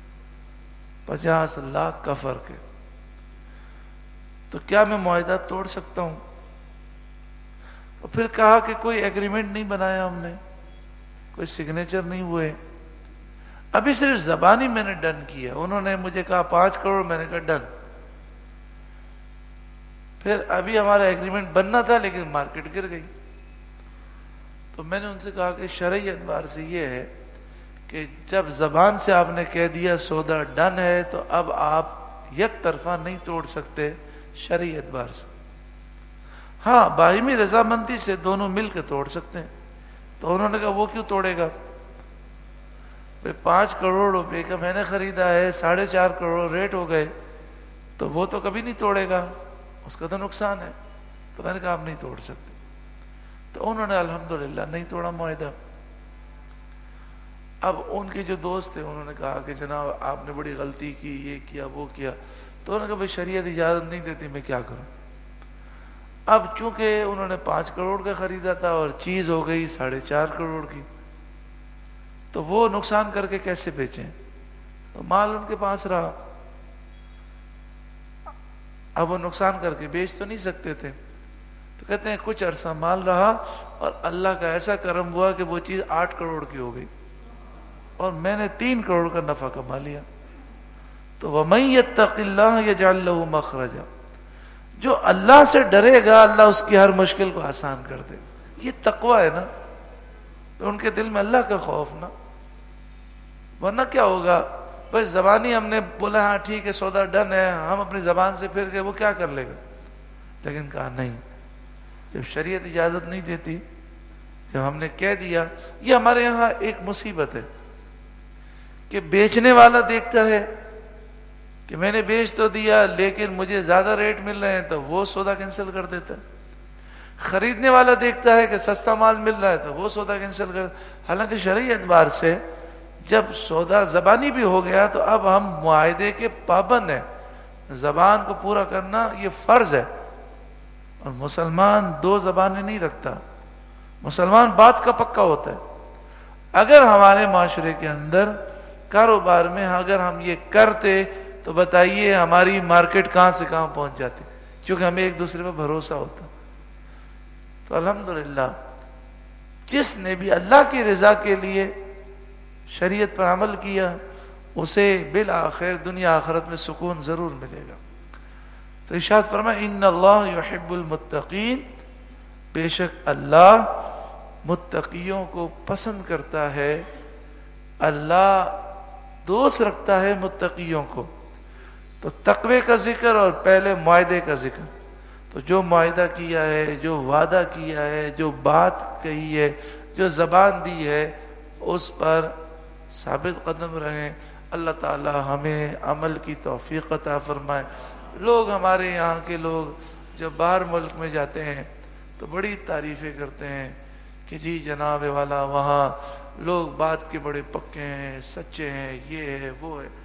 50 لاکھ کا فرق ہے. تو کیا میں معاہدہ توڑ سکتا ہوں؟ اور پھر کہا کہ کوئی ایگریمنٹ نہیں بنایا ہم نے، کوئی سگنیچر نہیں ہوئے، ابھی صرف زبانی میں نے ڈن کیا. انہوں نے مجھے کہا 5 کروڑ، میں نے کہا ڈن. پھر ابھی ہمارا ایگریمنٹ بننا تھا لیکن مارکیٹ گر گئی. تو میں نے ان سے کہا کہ شرعی اعتبار سے یہ ہے کہ جب زبان سے آپ نے کہہ دیا سودا ڈن ہے تو اب آپ یک طرفہ نہیں توڑ سکتے شرعی اعتبار سے. ہاں باہمی رضامندی سے دونوں مل کے توڑ سکتے ہیں. تو انہوں نے کہا وہ کیوں توڑے گا؟ 5 کروڑ روپے کا میں نے خریدا ہے، 4.5 کروڑ ریٹ ہو گئے، تو وہ تو کبھی نہیں توڑے گا، اس کا تو نقصان ہے. تو میں نے کہا آپ نہیں توڑ سکتے. تو انہوں نے الحمدللہ نہیں توڑا معاہدہ. اب ان کے جو دوست تھے انہوں نے کہا کہ جناب آپ نے بڑی غلطی کی، یہ کیا وہ کیا. تو انہوں نے کہا بھائی شریعت اجازت نہیں دیتی، میں کیا کروں. اب چونکہ انہوں نے 5 کروڑ کا خریدا تھا اور چیز ہو گئی 4.5 کروڑ کی، تو وہ نقصان کر کے کیسے بیچیں؟ تو مال ان کے پاس رہا. اب وہ نقصان کر کے بیچ تو نہیں سکتے تھے. تو کہتے ہیں کچھ عرصہ مال رہا اور اللہ کا ایسا کرم ہوا کہ وہ چیز 8 کروڑ کی ہو گئی اور میں نے 3 کروڑ کا نفع کما لیا. تو وَمَن يَتَّقِ اللَّهَ يَجْعَل لَّهُ مَخْرَجًا، جو اللہ سے ڈرے گا اللہ اس کی ہر مشکل کو آسان کر دے. یہ تقویٰ ہے نا، ان کے دل میں اللہ کا خوف نا. ورنہ کیا ہوگا؟ بس زبانی ہم نے بولا ہاں ٹھیک ہے سودا ڈن ہے، ہم اپنی زبان سے پھر کے وہ کیا کر لے گا. لیکن کہا نہیں، جب شریعت اجازت نہیں دیتی، جب ہم نے کہہ دیا. یہ ہمارے یہاں ایک مصیبت ہے کہ بیچنے والا دیکھتا ہے کہ میں نے بیچ تو دیا لیکن مجھے زیادہ ریٹ مل رہے ہیں تو وہ سودا کینسل کر دیتا ہے. خریدنے والا دیکھتا ہے کہ سستا مال مل رہا ہے تو وہ سودا کینسل کر. حالانکہ شرعی اعتبار سے جب سودا زبانی بھی ہو گیا تو اب ہم معاہدے کے پابند ہیں. زبان کو پورا کرنا یہ فرض ہے. اور مسلمان 2 زبانیں نہیں رکھتا، مسلمان بات کا پکا ہوتا ہے. اگر ہمارے معاشرے کے اندر کاروبار میں اگر ہم یہ کرتے تو بتائیے ہماری مارکیٹ کہاں سے کہاں پہنچ جاتی، کیونکہ ہمیں ایک دوسرے پہ بھروسہ ہوتا. تو الحمدللہ جس نے بھی اللہ کی رضا کے لیے شریعت پر عمل کیا اسے بالآخر دنیا آخرت میں سکون ضرور ملے گا. تو ارشاد فرمایا ان اللہ یحب المتقین، بے شک اللہ متقیوں کو پسند کرتا ہے، اللہ دوست رکھتا ہے متقیوں کو. تو تقوی کا ذکر اور پہلے معاہدے کا ذکر. تو جو معاہدہ کیا ہے، جو وعدہ کیا ہے، جو بات کہی ہے، جو زبان دی ہے، اس پر ثابت قدم رہیں. اللہ تعالی ہمیں عمل کی توفیق عطا فرمائے. لوگ ہمارے یہاں کے لوگ جب باہر ملک میں جاتے ہیں تو بڑی تعریفیں کرتے ہیں کہ جی جناب والا وہاں لوگ بات کے بڑے پکے ہیں، سچے ہیں، یہ ہے وہ ہے.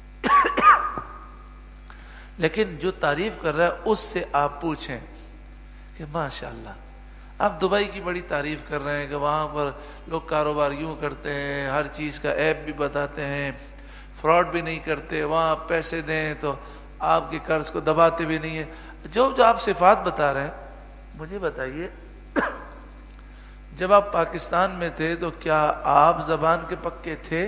لیکن جو تعریف کر رہا ہے اس سے آپ پوچھیں کہ ماشاءاللہ آپ دبئی کی بڑی تعریف کر رہے ہیں کہ وہاں پر لوگ کاروبار یوں کرتے ہیں، ہر چیز کا ایپ بھی بتاتے ہیں، فراڈ بھی نہیں کرتے، وہاں پیسے دیں تو آپ کے قرض کو دباتے بھی نہیں ہیں. جو آپ صفات بتا رہے ہیں مجھے بتائیے، جب آپ پاکستان میں تھے تو کیا آپ زبان کے پکے تھے؟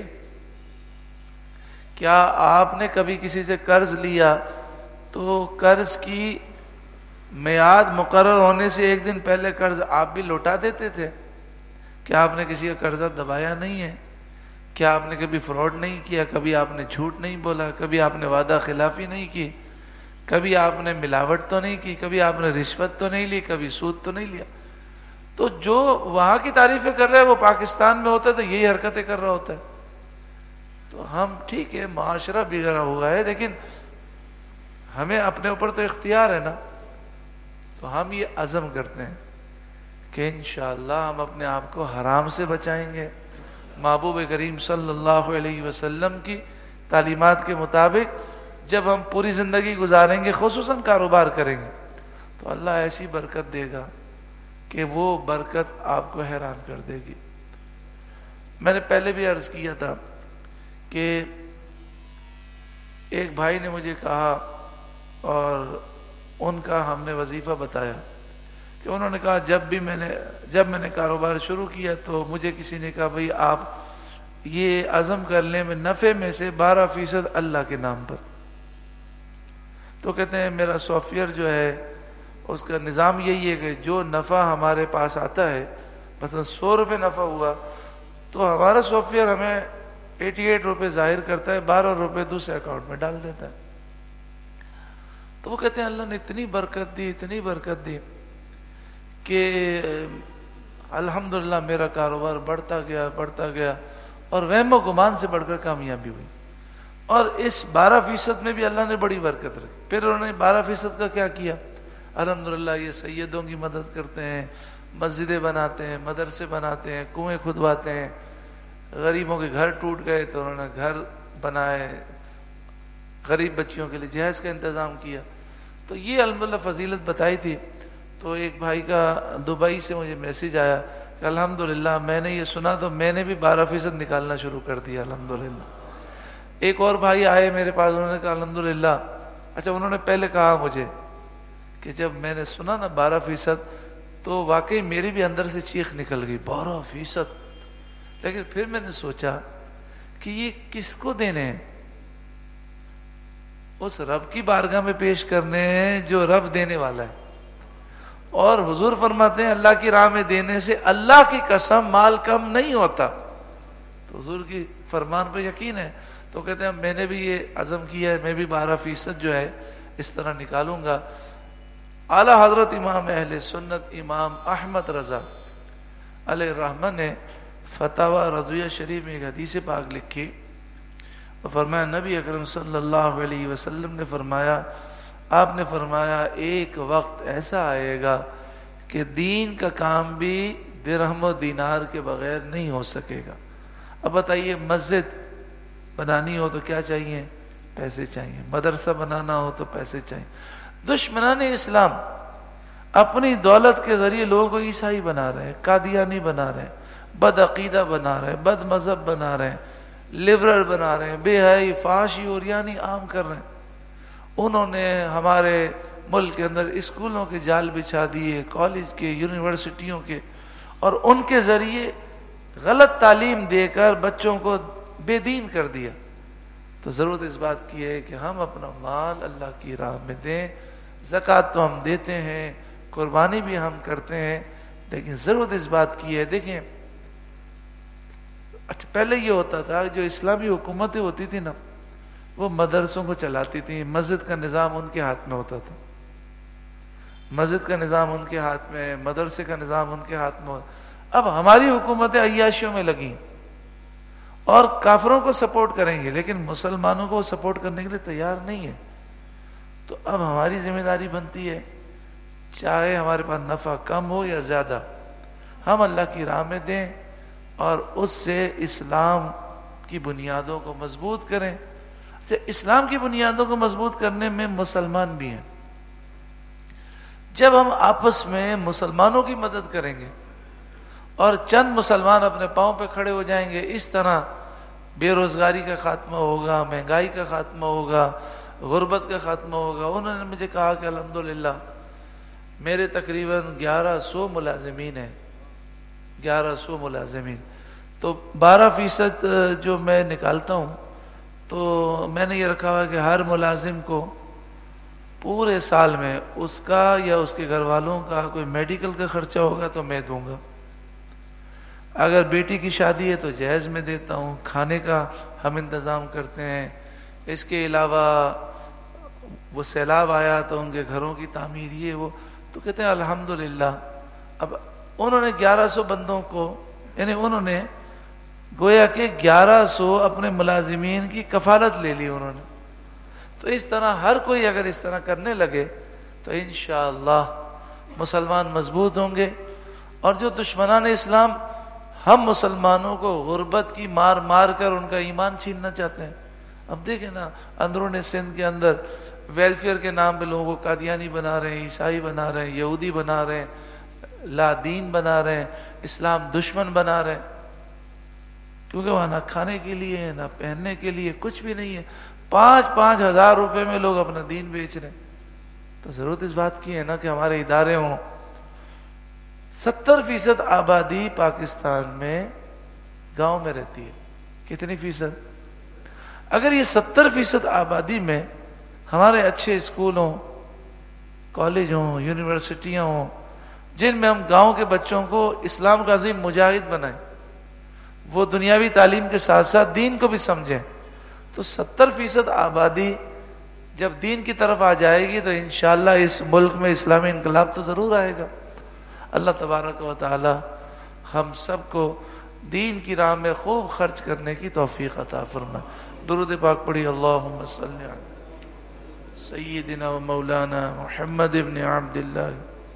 کیا آپ نے کبھی کسی سے قرض لیا تو قرض کی میعاد مقرر ہونے سے ایک دن پہلے قرض آپ بھی لوٹا دیتے تھے؟ کیا آپ نے کسی کا قرضہ دبایا نہیں ہے؟ کیا آپ نے کبھی فراڈ نہیں کیا؟ کبھی آپ نے جھوٹ نہیں بولا؟ کبھی آپ نے وعدہ خلافی نہیں کی؟ کبھی آپ نے ملاوٹ تو نہیں کی؟ کبھی آپ نے رشوت تو نہیں لی؟ کبھی سود تو نہیں لیا؟ تو جو وہاں کی تعریفیں کر رہا ہے وہ پاکستان میں ہوتا ہے تو یہی حرکتیں کر رہا ہوتا ہے. تو ہم ٹھیک ہے معاشرہ بگڑا ہوا ہے لیکن ہمیں اپنے اوپر تو اختیار ہے نا. تو ہم یہ عزم کرتے ہیں کہ انشاءاللہ ہم اپنے آپ کو حرام سے بچائیں گے. محبوب کریم صلی اللہ علیہ وسلم کی تعلیمات کے مطابق جب ہم پوری زندگی گزاریں گے خصوصاً کاروبار کریں گے تو اللہ ایسی برکت دے گا کہ وہ برکت آپ کو حیران کر دے گی. میں نے پہلے بھی عرض کیا تھا کہ ایک بھائی نے مجھے کہا اور ان کا ہم نے وظیفہ بتایا کہ انہوں نے کہا جب میں نے کاروبار شروع کیا تو مجھے کسی نے کہا بھئی آپ یہ عزم کر لیں میں نفع میں سے 12% اللہ کے نام پر. تو کہتے ہیں میرا سافٹ ویئر جو ہے اس کا نظام یہی ہے کہ جو نفع ہمارے پاس آتا ہے مثلا 100 روپے نفع ہوا تو ہمارا سافٹ ویئر ہمیں 88 روپے ظاہر کرتا ہے, 12 روپے دوسرے اکاؤنٹ میں ڈال دیتا ہے. تو وہ کہتے ہیں اللہ نے اتنی برکت دی کہ الحمدللہ میرا کاروبار بڑھتا گیا اور وہم و گمان سے بڑھ کر کامیابی ہوئی. اور اس 12% میں بھی اللہ نے بڑی برکت رکھی. پھر انہوں نے 12% کا کیا کیا؟ الحمدللہ یہ سیدوں کی مدد کرتے ہیں, مسجدیں بناتے ہیں, مدرسے بناتے ہیں, کنویں کھدواتے ہیں, غریبوں کے گھر ٹوٹ گئے تو انہوں نے گھر بنائے, غریب بچیوں کے لیے جہیز کا انتظام کیا. تو یہ الحمدللہ فضیلت بتائی تھی. تو ایک بھائی کا دبئی سے مجھے میسیج آیا کہ الحمدللہ میں نے یہ سنا تو میں نے بھی 12% نکالنا شروع کر دیا الحمدللہ. ایک اور بھائی آئے میرے پاس, انہوں نے کہا الحمدللہ. اچھا انہوں نے پہلے کہا مجھے کہ جب میں نے سنا نا 12% تو واقعی میری بھی اندر سے چیخ نکل گئی 12%. لیکن پھر میں نے سوچا کہ یہ کس کو دینے ہیں؟ اس رب کی بارگاہ میں پیش کرنے ہیں جو رب دینے والا ہے. اور حضور فرماتے ہیں اللہ کی راہ میں دینے سے اللہ کی قسم مال کم نہیں ہوتا. تو حضور کی فرمان پہ یقین ہے. تو کہتے ہیں میں نے بھی یہ عزم کیا ہے, میں بھی 12% جو ہے اس طرح نکالوں گا. اعلیٰ حضرت امام اہل سنت امام احمد رضا علیہ الرحمہ نے فتاوی رضویہ شریف میں ایک حدیث پاک لکھی اور فرمایا نبی اکرم صلی اللہ علیہ وسلم نے فرمایا, آپ نے فرمایا ایک وقت ایسا آئے گا کہ دین کا کام بھی درہم و دینار کے بغیر نہیں ہو سکے گا. اب بتائیے مسجد بنانی ہو تو کیا چاہیے؟ پیسے چاہیے. مدرسہ بنانا ہو تو پیسے چاہیے. دشمنان اسلام اپنی دولت کے ذریعے لوگوں کو عیسائی بنا رہے ہیں, قادیانی بنا رہے ہیں, بد عقیدہ بنا رہے ہیں, بد مذہب بنا رہے ہیں, لبرل بنا رہے ہیں, بے حیائی فحاشی عریانی عام کر رہے ہیں. انہوں نے ہمارے ملک کے اندر اسکولوں کے جال بچھا دیے, کالج کے, یونیورسٹیوں کے, اور ان کے ذریعے غلط تعلیم دے کر بچوں کو بے دین کر دیا. تو ضرورت اس بات کی ہے کہ ہم اپنا مال اللہ کی راہ میں دیں. زکوٰۃ تو ہم دیتے ہیں, قربانی بھی ہم کرتے ہیں, لیکن ضرورت اس بات کی ہے. دیکھیں اچھا پہلے یہ ہوتا تھا جو اسلامی حکومتیں ہوتی تھی نا وہ مدرسوں کو چلاتی تھیں, مسجد کا نظام ان کے ہاتھ میں ہوتا تھا, مسجد کا نظام ان کے ہاتھ میں, مدرسے کا نظام ان کے ہاتھ میں ہوتا. اب ہماری حکومتیں عیاشیوں میں لگیں اور کافروں کو سپورٹ کریں گے لیکن مسلمانوں کو سپورٹ کرنے کے لیے تیار نہیں ہے. تو اب ہماری ذمہ داری بنتی ہے چاہے ہمارے پاس نفع کم ہو یا زیادہ ہم اللہ کی راہ میں دیں اور اس سے اسلام کی بنیادوں کو مضبوط کریں. اسلام کی بنیادوں کو مضبوط کرنے میں مسلمان بھی ہیں. جب ہم آپس میں مسلمانوں کی مدد کریں گے اور چند مسلمان اپنے پاؤں پہ کھڑے ہو جائیں گے, اس طرح بے روزگاری کا خاتمہ ہوگا, مہنگائی کا خاتمہ ہوگا, غربت کا خاتمہ ہوگا. انہوں نے مجھے کہا کہ الحمدللہ میرے تقریباً 1100 ملازمین ہیں, 1100 ملازمین. تو 12% جو میں نکالتا ہوں تو میں نے یہ رکھا ہوا کہ ہر ملازم کو پورے سال میں اس کا یا اس کے گھر والوں کا کوئی میڈیکل کا خرچہ ہوگا تو میں دوں گا, اگر بیٹی کی شادی ہے تو جہیز میں دیتا ہوں، کھانے کا ہم انتظام کرتے ہیں، اس کے علاوہ وہ سیلاب آیا تو ان کے گھروں کی تعمیر یہ وہ، تو کہتے ہیں الحمدللہ۔ اب انہوں نے 1100 بندوں کو، یعنی انہوں نے گویا کہ 1100 اپنے ملازمین کی کفالت لے لی انہوں نے۔ تو اس طرح ہر کوئی اگر اس طرح کرنے لگے تو انشاءاللہ مسلمان مضبوط ہوں گے۔ اور جو دشمنان اسلام ہم مسلمانوں کو غربت کی مار مار کر ان کا ایمان چھیننا چاہتے ہیں، اب دیکھیں نا اندرون سندھ کے اندر ویلفیئر کے نام پہ لوگوں کو قادیانی بنا رہے ہیں، عیسائی بنا رہے ہیں، یہودی بنا رہے ہیں، لا دین بنا رہے ہیں، اسلام دشمن بنا رہے ہیں، کیونکہ وہاں نہ کھانے کے لیے ہے نہ پہننے کے لیے، کچھ بھی نہیں ہے۔ 5,000 ہزار روپے میں لوگ اپنا دین بیچ رہے ہیں۔ تو ضرورت اس بات کی ہے نا کہ ہمارے ادارے ہوں۔ 70% آبادی پاکستان میں گاؤں میں رہتی ہے۔ کتنی فیصد؟ اگر یہ 70% آبادی میں ہمارے اچھے اسکول ہوں، کالج ہوں، یونیورسٹیاں ہوں، جن میں ہم گاؤں کے بچوں کو اسلام کا عظیم مجاہد بنائیں، وہ دنیاوی تعلیم کے ساتھ ساتھ دین کو بھی سمجھیں، تو 70% آبادی جب دین کی طرف آ جائے گی تو انشاءاللہ اس ملک میں اسلامی انقلاب تو ضرور آئے گا۔ اللہ تبارک و تعالی ہم سب کو دین کی راہ میں خوب خرچ کرنے کی توفیق عطا فرمائے۔ درود پاک پڑھی۔ اللہم صلی علی سیدنا و مولانا محمد ابن عبداللہ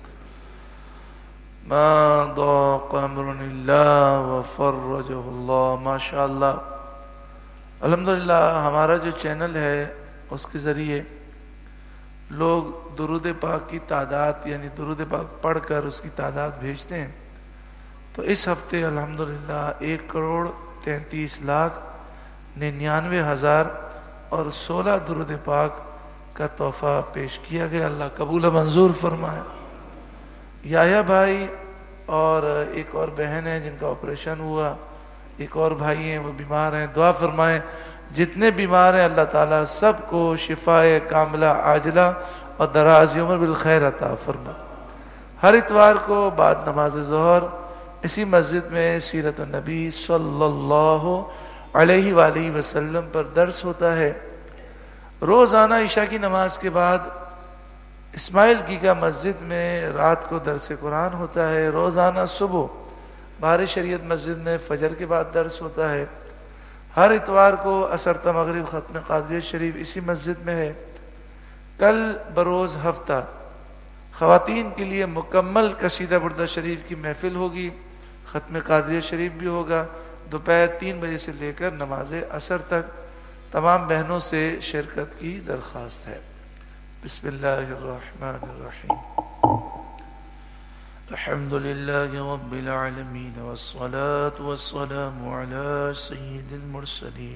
ما ضاق امر اللہ وفرجہ اللہ۔ ماشاءاللہ الحمدللہ ہمارا جو چینل ہے اس کے ذریعے لوگ درود پاک کی تعداد، یعنی درود پاک پڑھ کر اس کی تعداد بھیجتے ہیں۔ تو اس ہفتے الحمدللہ 1,33,99,000 اور 16 درود پاک کا تحفہ پیش کیا گیا۔ اللہ قبول و منظور فرمائے۔ یحییٰ بھائی اور ایک اور بہن ہے جن کا آپریشن ہوا، ایک اور بھائی ہیں وہ بیمار ہیں، دعا فرمائیں۔ جتنے بیمار ہیں اللہ تعالیٰ سب کو شفاء کاملہ عاجلہ اور دراز عمر بالخیر عطا فرمائے۔ ہر اتوار کو بعد نماز ظہر اسی مسجد میں سیرت النبی صلی اللہ علیہ وآلہ وسلم پر درس ہوتا ہے۔ روزانہ عشاء کی نماز کے بعد اسماعیل گیگا مسجد میں رات کو درس قرآن ہوتا ہے۔ روزانہ صبح بہار شریعت مسجد میں فجر کے بعد درس ہوتا ہے۔ ہر اتوار کو عصر تا مغرب ختم قادریہ شریف اسی مسجد میں ہے۔ کل بروز ہفتہ خواتین کے لیے مکمل قصیدہ بردہ شریف کی محفل ہوگی، ختم قادریہ شریف بھی ہوگا۔ دوپہر 3 بجے سے لے کر نماز عصر تک تمام بہنوں سے شرکت کی درخواست ہے۔ بسم اللہ الرحمن الرحیم۔ الحمد للہ رب العالمین والصلاة والسلام علی سید المرسلین۔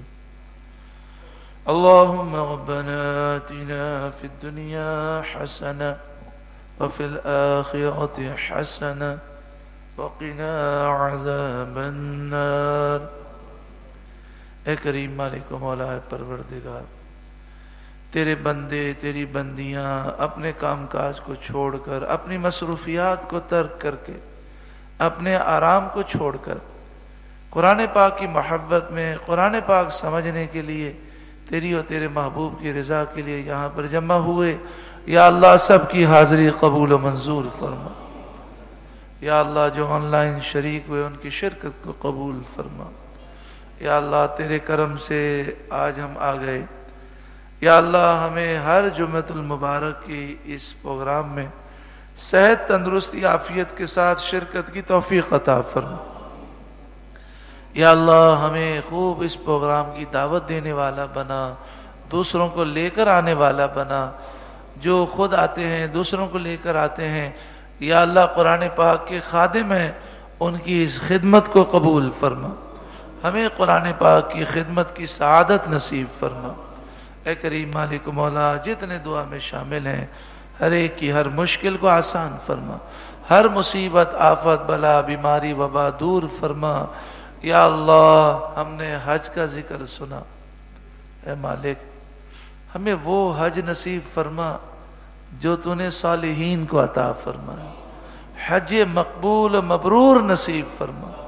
اللہم ربنا آتنا فی الدنیا حسنہ وفی الآخرۃ حسنہ وقنا عذاب النار۔ اے کریم مالک و مولا پروردگار، تیرے بندے تیری بندیاں اپنے کام کاج کو چھوڑ کر، اپنی مصروفیات کو ترک کر کے، اپنے آرام کو چھوڑ کر قرآن پاک کی محبت میں، قرآن پاک سمجھنے کے لیے، تیری اور تیرے محبوب کی رضا کے لیے یہاں پر جمع ہوئے۔ یا اللہ سب کی حاضری قبول و منظور فرما۔ یا اللہ جو آن لائن شریک ہوئے ان کی شرکت کو قبول فرما۔ یا اللہ تیرے کرم سے آج ہم آ گئے۔ یا اللہ ہمیں ہر جمعۃ المبارک کی اس پروگرام میں صحت تندرستی عافیت کے ساتھ شرکت کی توفیق عطا فرما۔ یا اللہ ہمیں خوب اس پروگرام کی دعوت دینے والا بنا، دوسروں کو لے کر آنے والا بنا، جو خود آتے ہیں دوسروں کو لے کر آتے ہیں۔ یا اللہ قرآن پاک کے خادم ہیں، ان کی اس خدمت کو قبول فرما۔ ہمیں قرآن پاک کی خدمت کی سعادت نصیب فرما۔ اے کریم مالک مولا، جتنے دعا میں شامل ہیں ہر ایک کی ہر مشکل کو آسان فرما، ہر مصیبت آفت بلا بیماری وبا دور فرما۔ یا اللہ ہم نے حج کا ذکر سنا، اے مالک ہمیں وہ حج نصیب فرما جو تو نے صالحین کو عطا فرمایا، حج مقبول مبرور نصیب فرما۔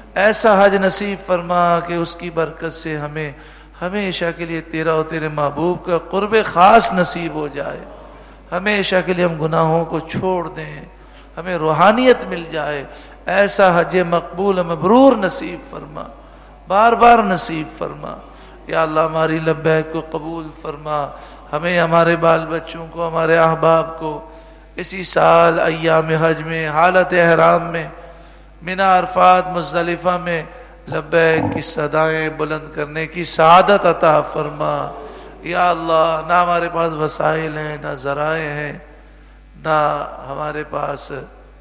ایسا حج نصیب فرما کہ اس کی برکت سے ہمیں ہمیشہ کے لیے تیرا اور تیرے محبوب کا قرب خاص نصیب ہو جائے، ہمیشہ کے لیے ہم گناہوں کو چھوڑ دیں، ہمیں روحانیت مل جائے۔ ایسا حج مقبول مبرور نصیب فرما، بار بار نصیب فرما۔ یا اللہ ہماری لبیک کو قبول فرما، ہمیں، ہمارے بال بچوں کو، ہمارے احباب کو اسی سال ایام حج میں، حالت احرام میں، منا عرفات مزدلفہ میں لبیک کی صدائیں بلند کرنے کی سعادت عطا فرما۔ یا اللہ نہ ہمارے پاس وسائل ہیں، نہ ذرائع ہیں، نہ ہمارے پاس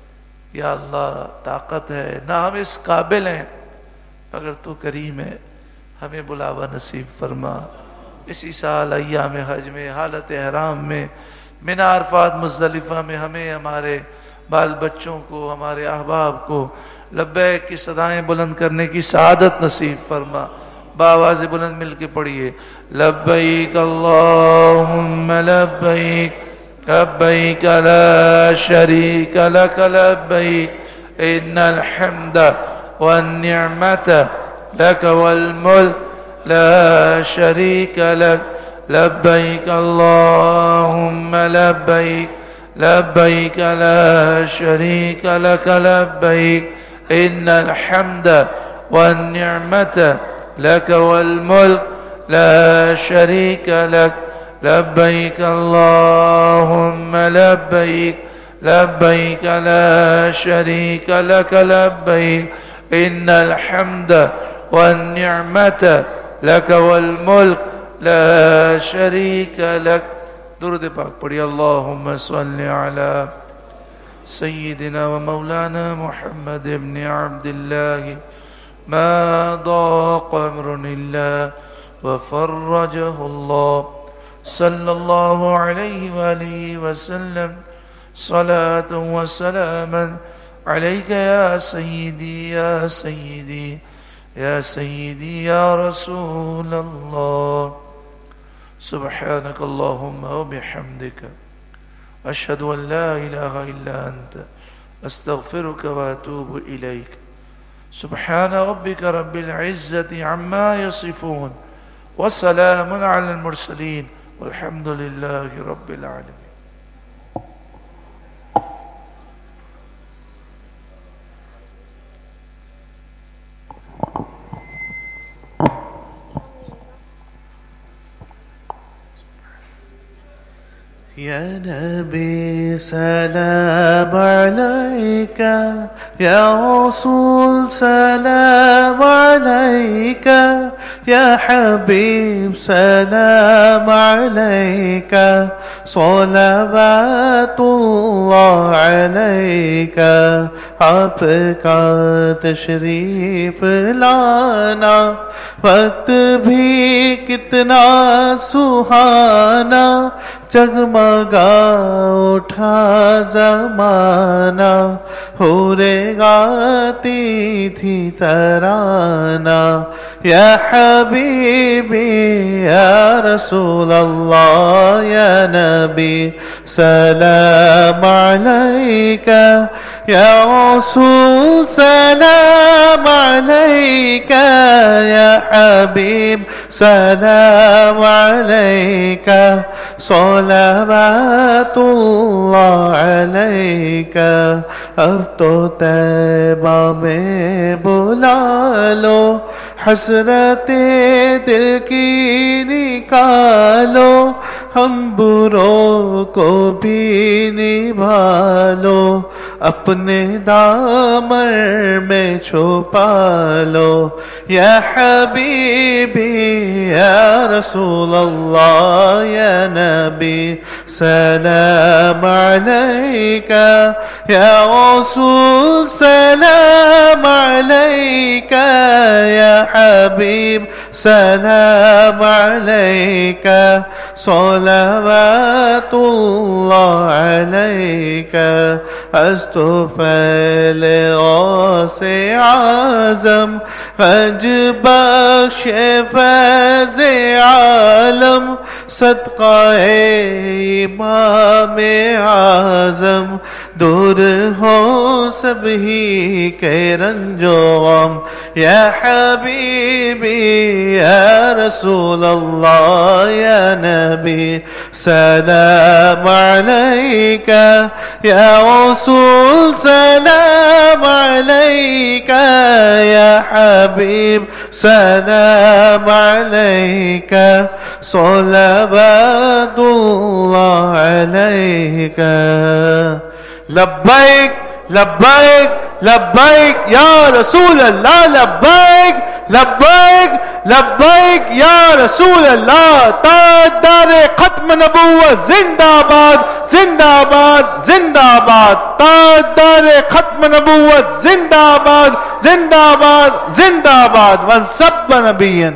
یا اللہ طاقت ہے، نہ ہم اس قابل ہیں، اگر تو کریم ہے ہمیں بلاوا نصیب فرما۔ اسی سال ایام حج میں، حالت احرام میں، منا عرفات مزدلفہ میں ہمیں، ہمارے بال بچوں کو، ہمارے احباب کو لبیک کی صدائیں بلند کرنے کی سعادت نصیب فرما۔ بآواز بلند مل کے پڑھیے، لبیک اللہم لبیک لبیک لا شریک لک لبیک ان الحمد والنعمت لک والملک لا شریک لک لبیک اللہم لبیک لبیک لا شریک لک لبیک ان الحمد والنعمت لك والملك لا شريك لك لبيك اللهم لبيك لبيك لا شريك لك لبيك إن الحمد والنعمة لك والملك لا شريك لك۔ درود پاک پڑھی، اللهم صل على سيدنا ومولانا محمد بن عبد الله ما ضاق أمر إلا وفرجه الله صلى الله عليه وآله وسلم صلاة وسلاما عليك يا سيدي يا سيدي يا سيدي يا رسول الله۔ سبحانك اللهم وبحمدك أشهد أن لا إله إلا أنت أستغفرك وأتوب إليك۔ سبحان ربك رب العزة عما يصفون وسلام على المرسلين والحمد لله رب العالمين۔ يا نبي سلام عليك، يا رسول سلام عليك، يا حبيب سلام عليك، صلوات الله عليك۔ آپ کا تشریف لانا وقت بھی کتنا سہانا، جگمگا اٹھا زمانہ، حوریں گاتی تھی ترانہ۔ یا حبیبی یا رسول اللہ یا نبی سلام علیکہ، یا رسول سلام علیکہ، یا حبیب سلام علیکہ، صلوات اللہ علیکہ۔ اب تو طیبہ میں بلا لو، حسرت دل کی نکالو، ہم بروں کو بھی نبھالو، اپنے دامن میں چھپا لو۔ یا حبیبی یا رسول اللہ یا نبی سلام علیکہ، یا رسول سلام علیکہ، یا حبیب سلام علیکہ، صلوات اللہ علیکہ۔ از تو فیل غوث اعظم، غنج بخش فیض عالم، صدقہ امام اعظم، دور ہو سبھی کے رنج و غم یا حبیبی یا رسول اللہ یا نبی سلام علیک یا رسول سلام علیک یا حبیب سلام علیک صلوات اللہ علیک لبیک لبیک لبیک یا رسول اللہ لبیک لبیک لبیک یا رسول اللہ تاجدار ختم نبوت زندہ باد زندہ باد زندہ باد تاجدار ختم نبوت زندہ باد زندہ باد زندہ باد من سب نبیا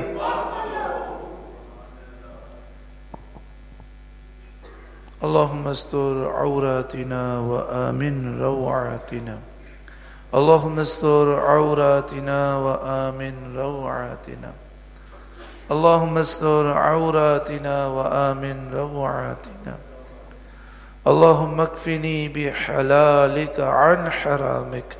اللهم استر عوراتنا وآمن روعاتنا اللهم استر عوراتنا وآمن روعاتنا اللهم استر عوراتنا وآمن روعاتنا اللهم اكفني بحلالك عن حرامك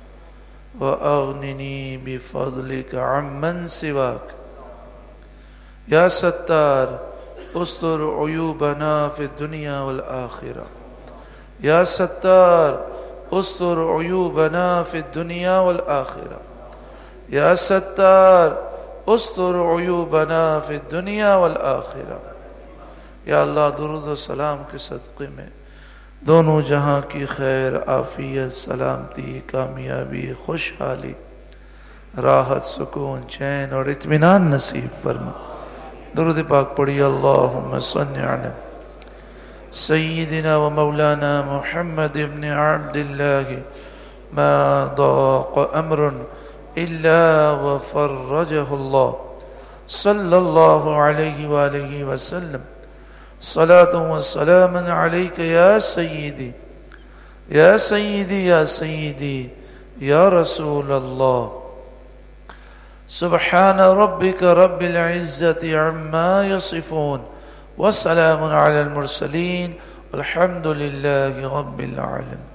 وأغنني بفضلك عمن سواك يا ستار استر عیوبنا فی الدنیا والآخرہ یا ستار استر عیوبنا فی الدنیا والآخرہ یا ستار استر عیوبنا فی الدنیا والآخرہ یا اللہ درود و سلام کے صدقے میں دونوں جہاں کی خیر عافیت سلامتی کامیابی خوشحالی راحت سکون چین اور اطمینان نصیب فرما درود پاک پڑھی اللہم صلی علی سیدنا و مولانا محمد ابن عبد اللہ ما ضاق امر الا وفرجہ اللہ صلی اللہ علیہ وآلہ وسلم صلاة و سلام علیک یا سیدی یا سیدی یا سیدی یا رسول اللہ سبحان ربك رب العزة عما يصفون وسلام على المرسلين والحمد لله رب العالمين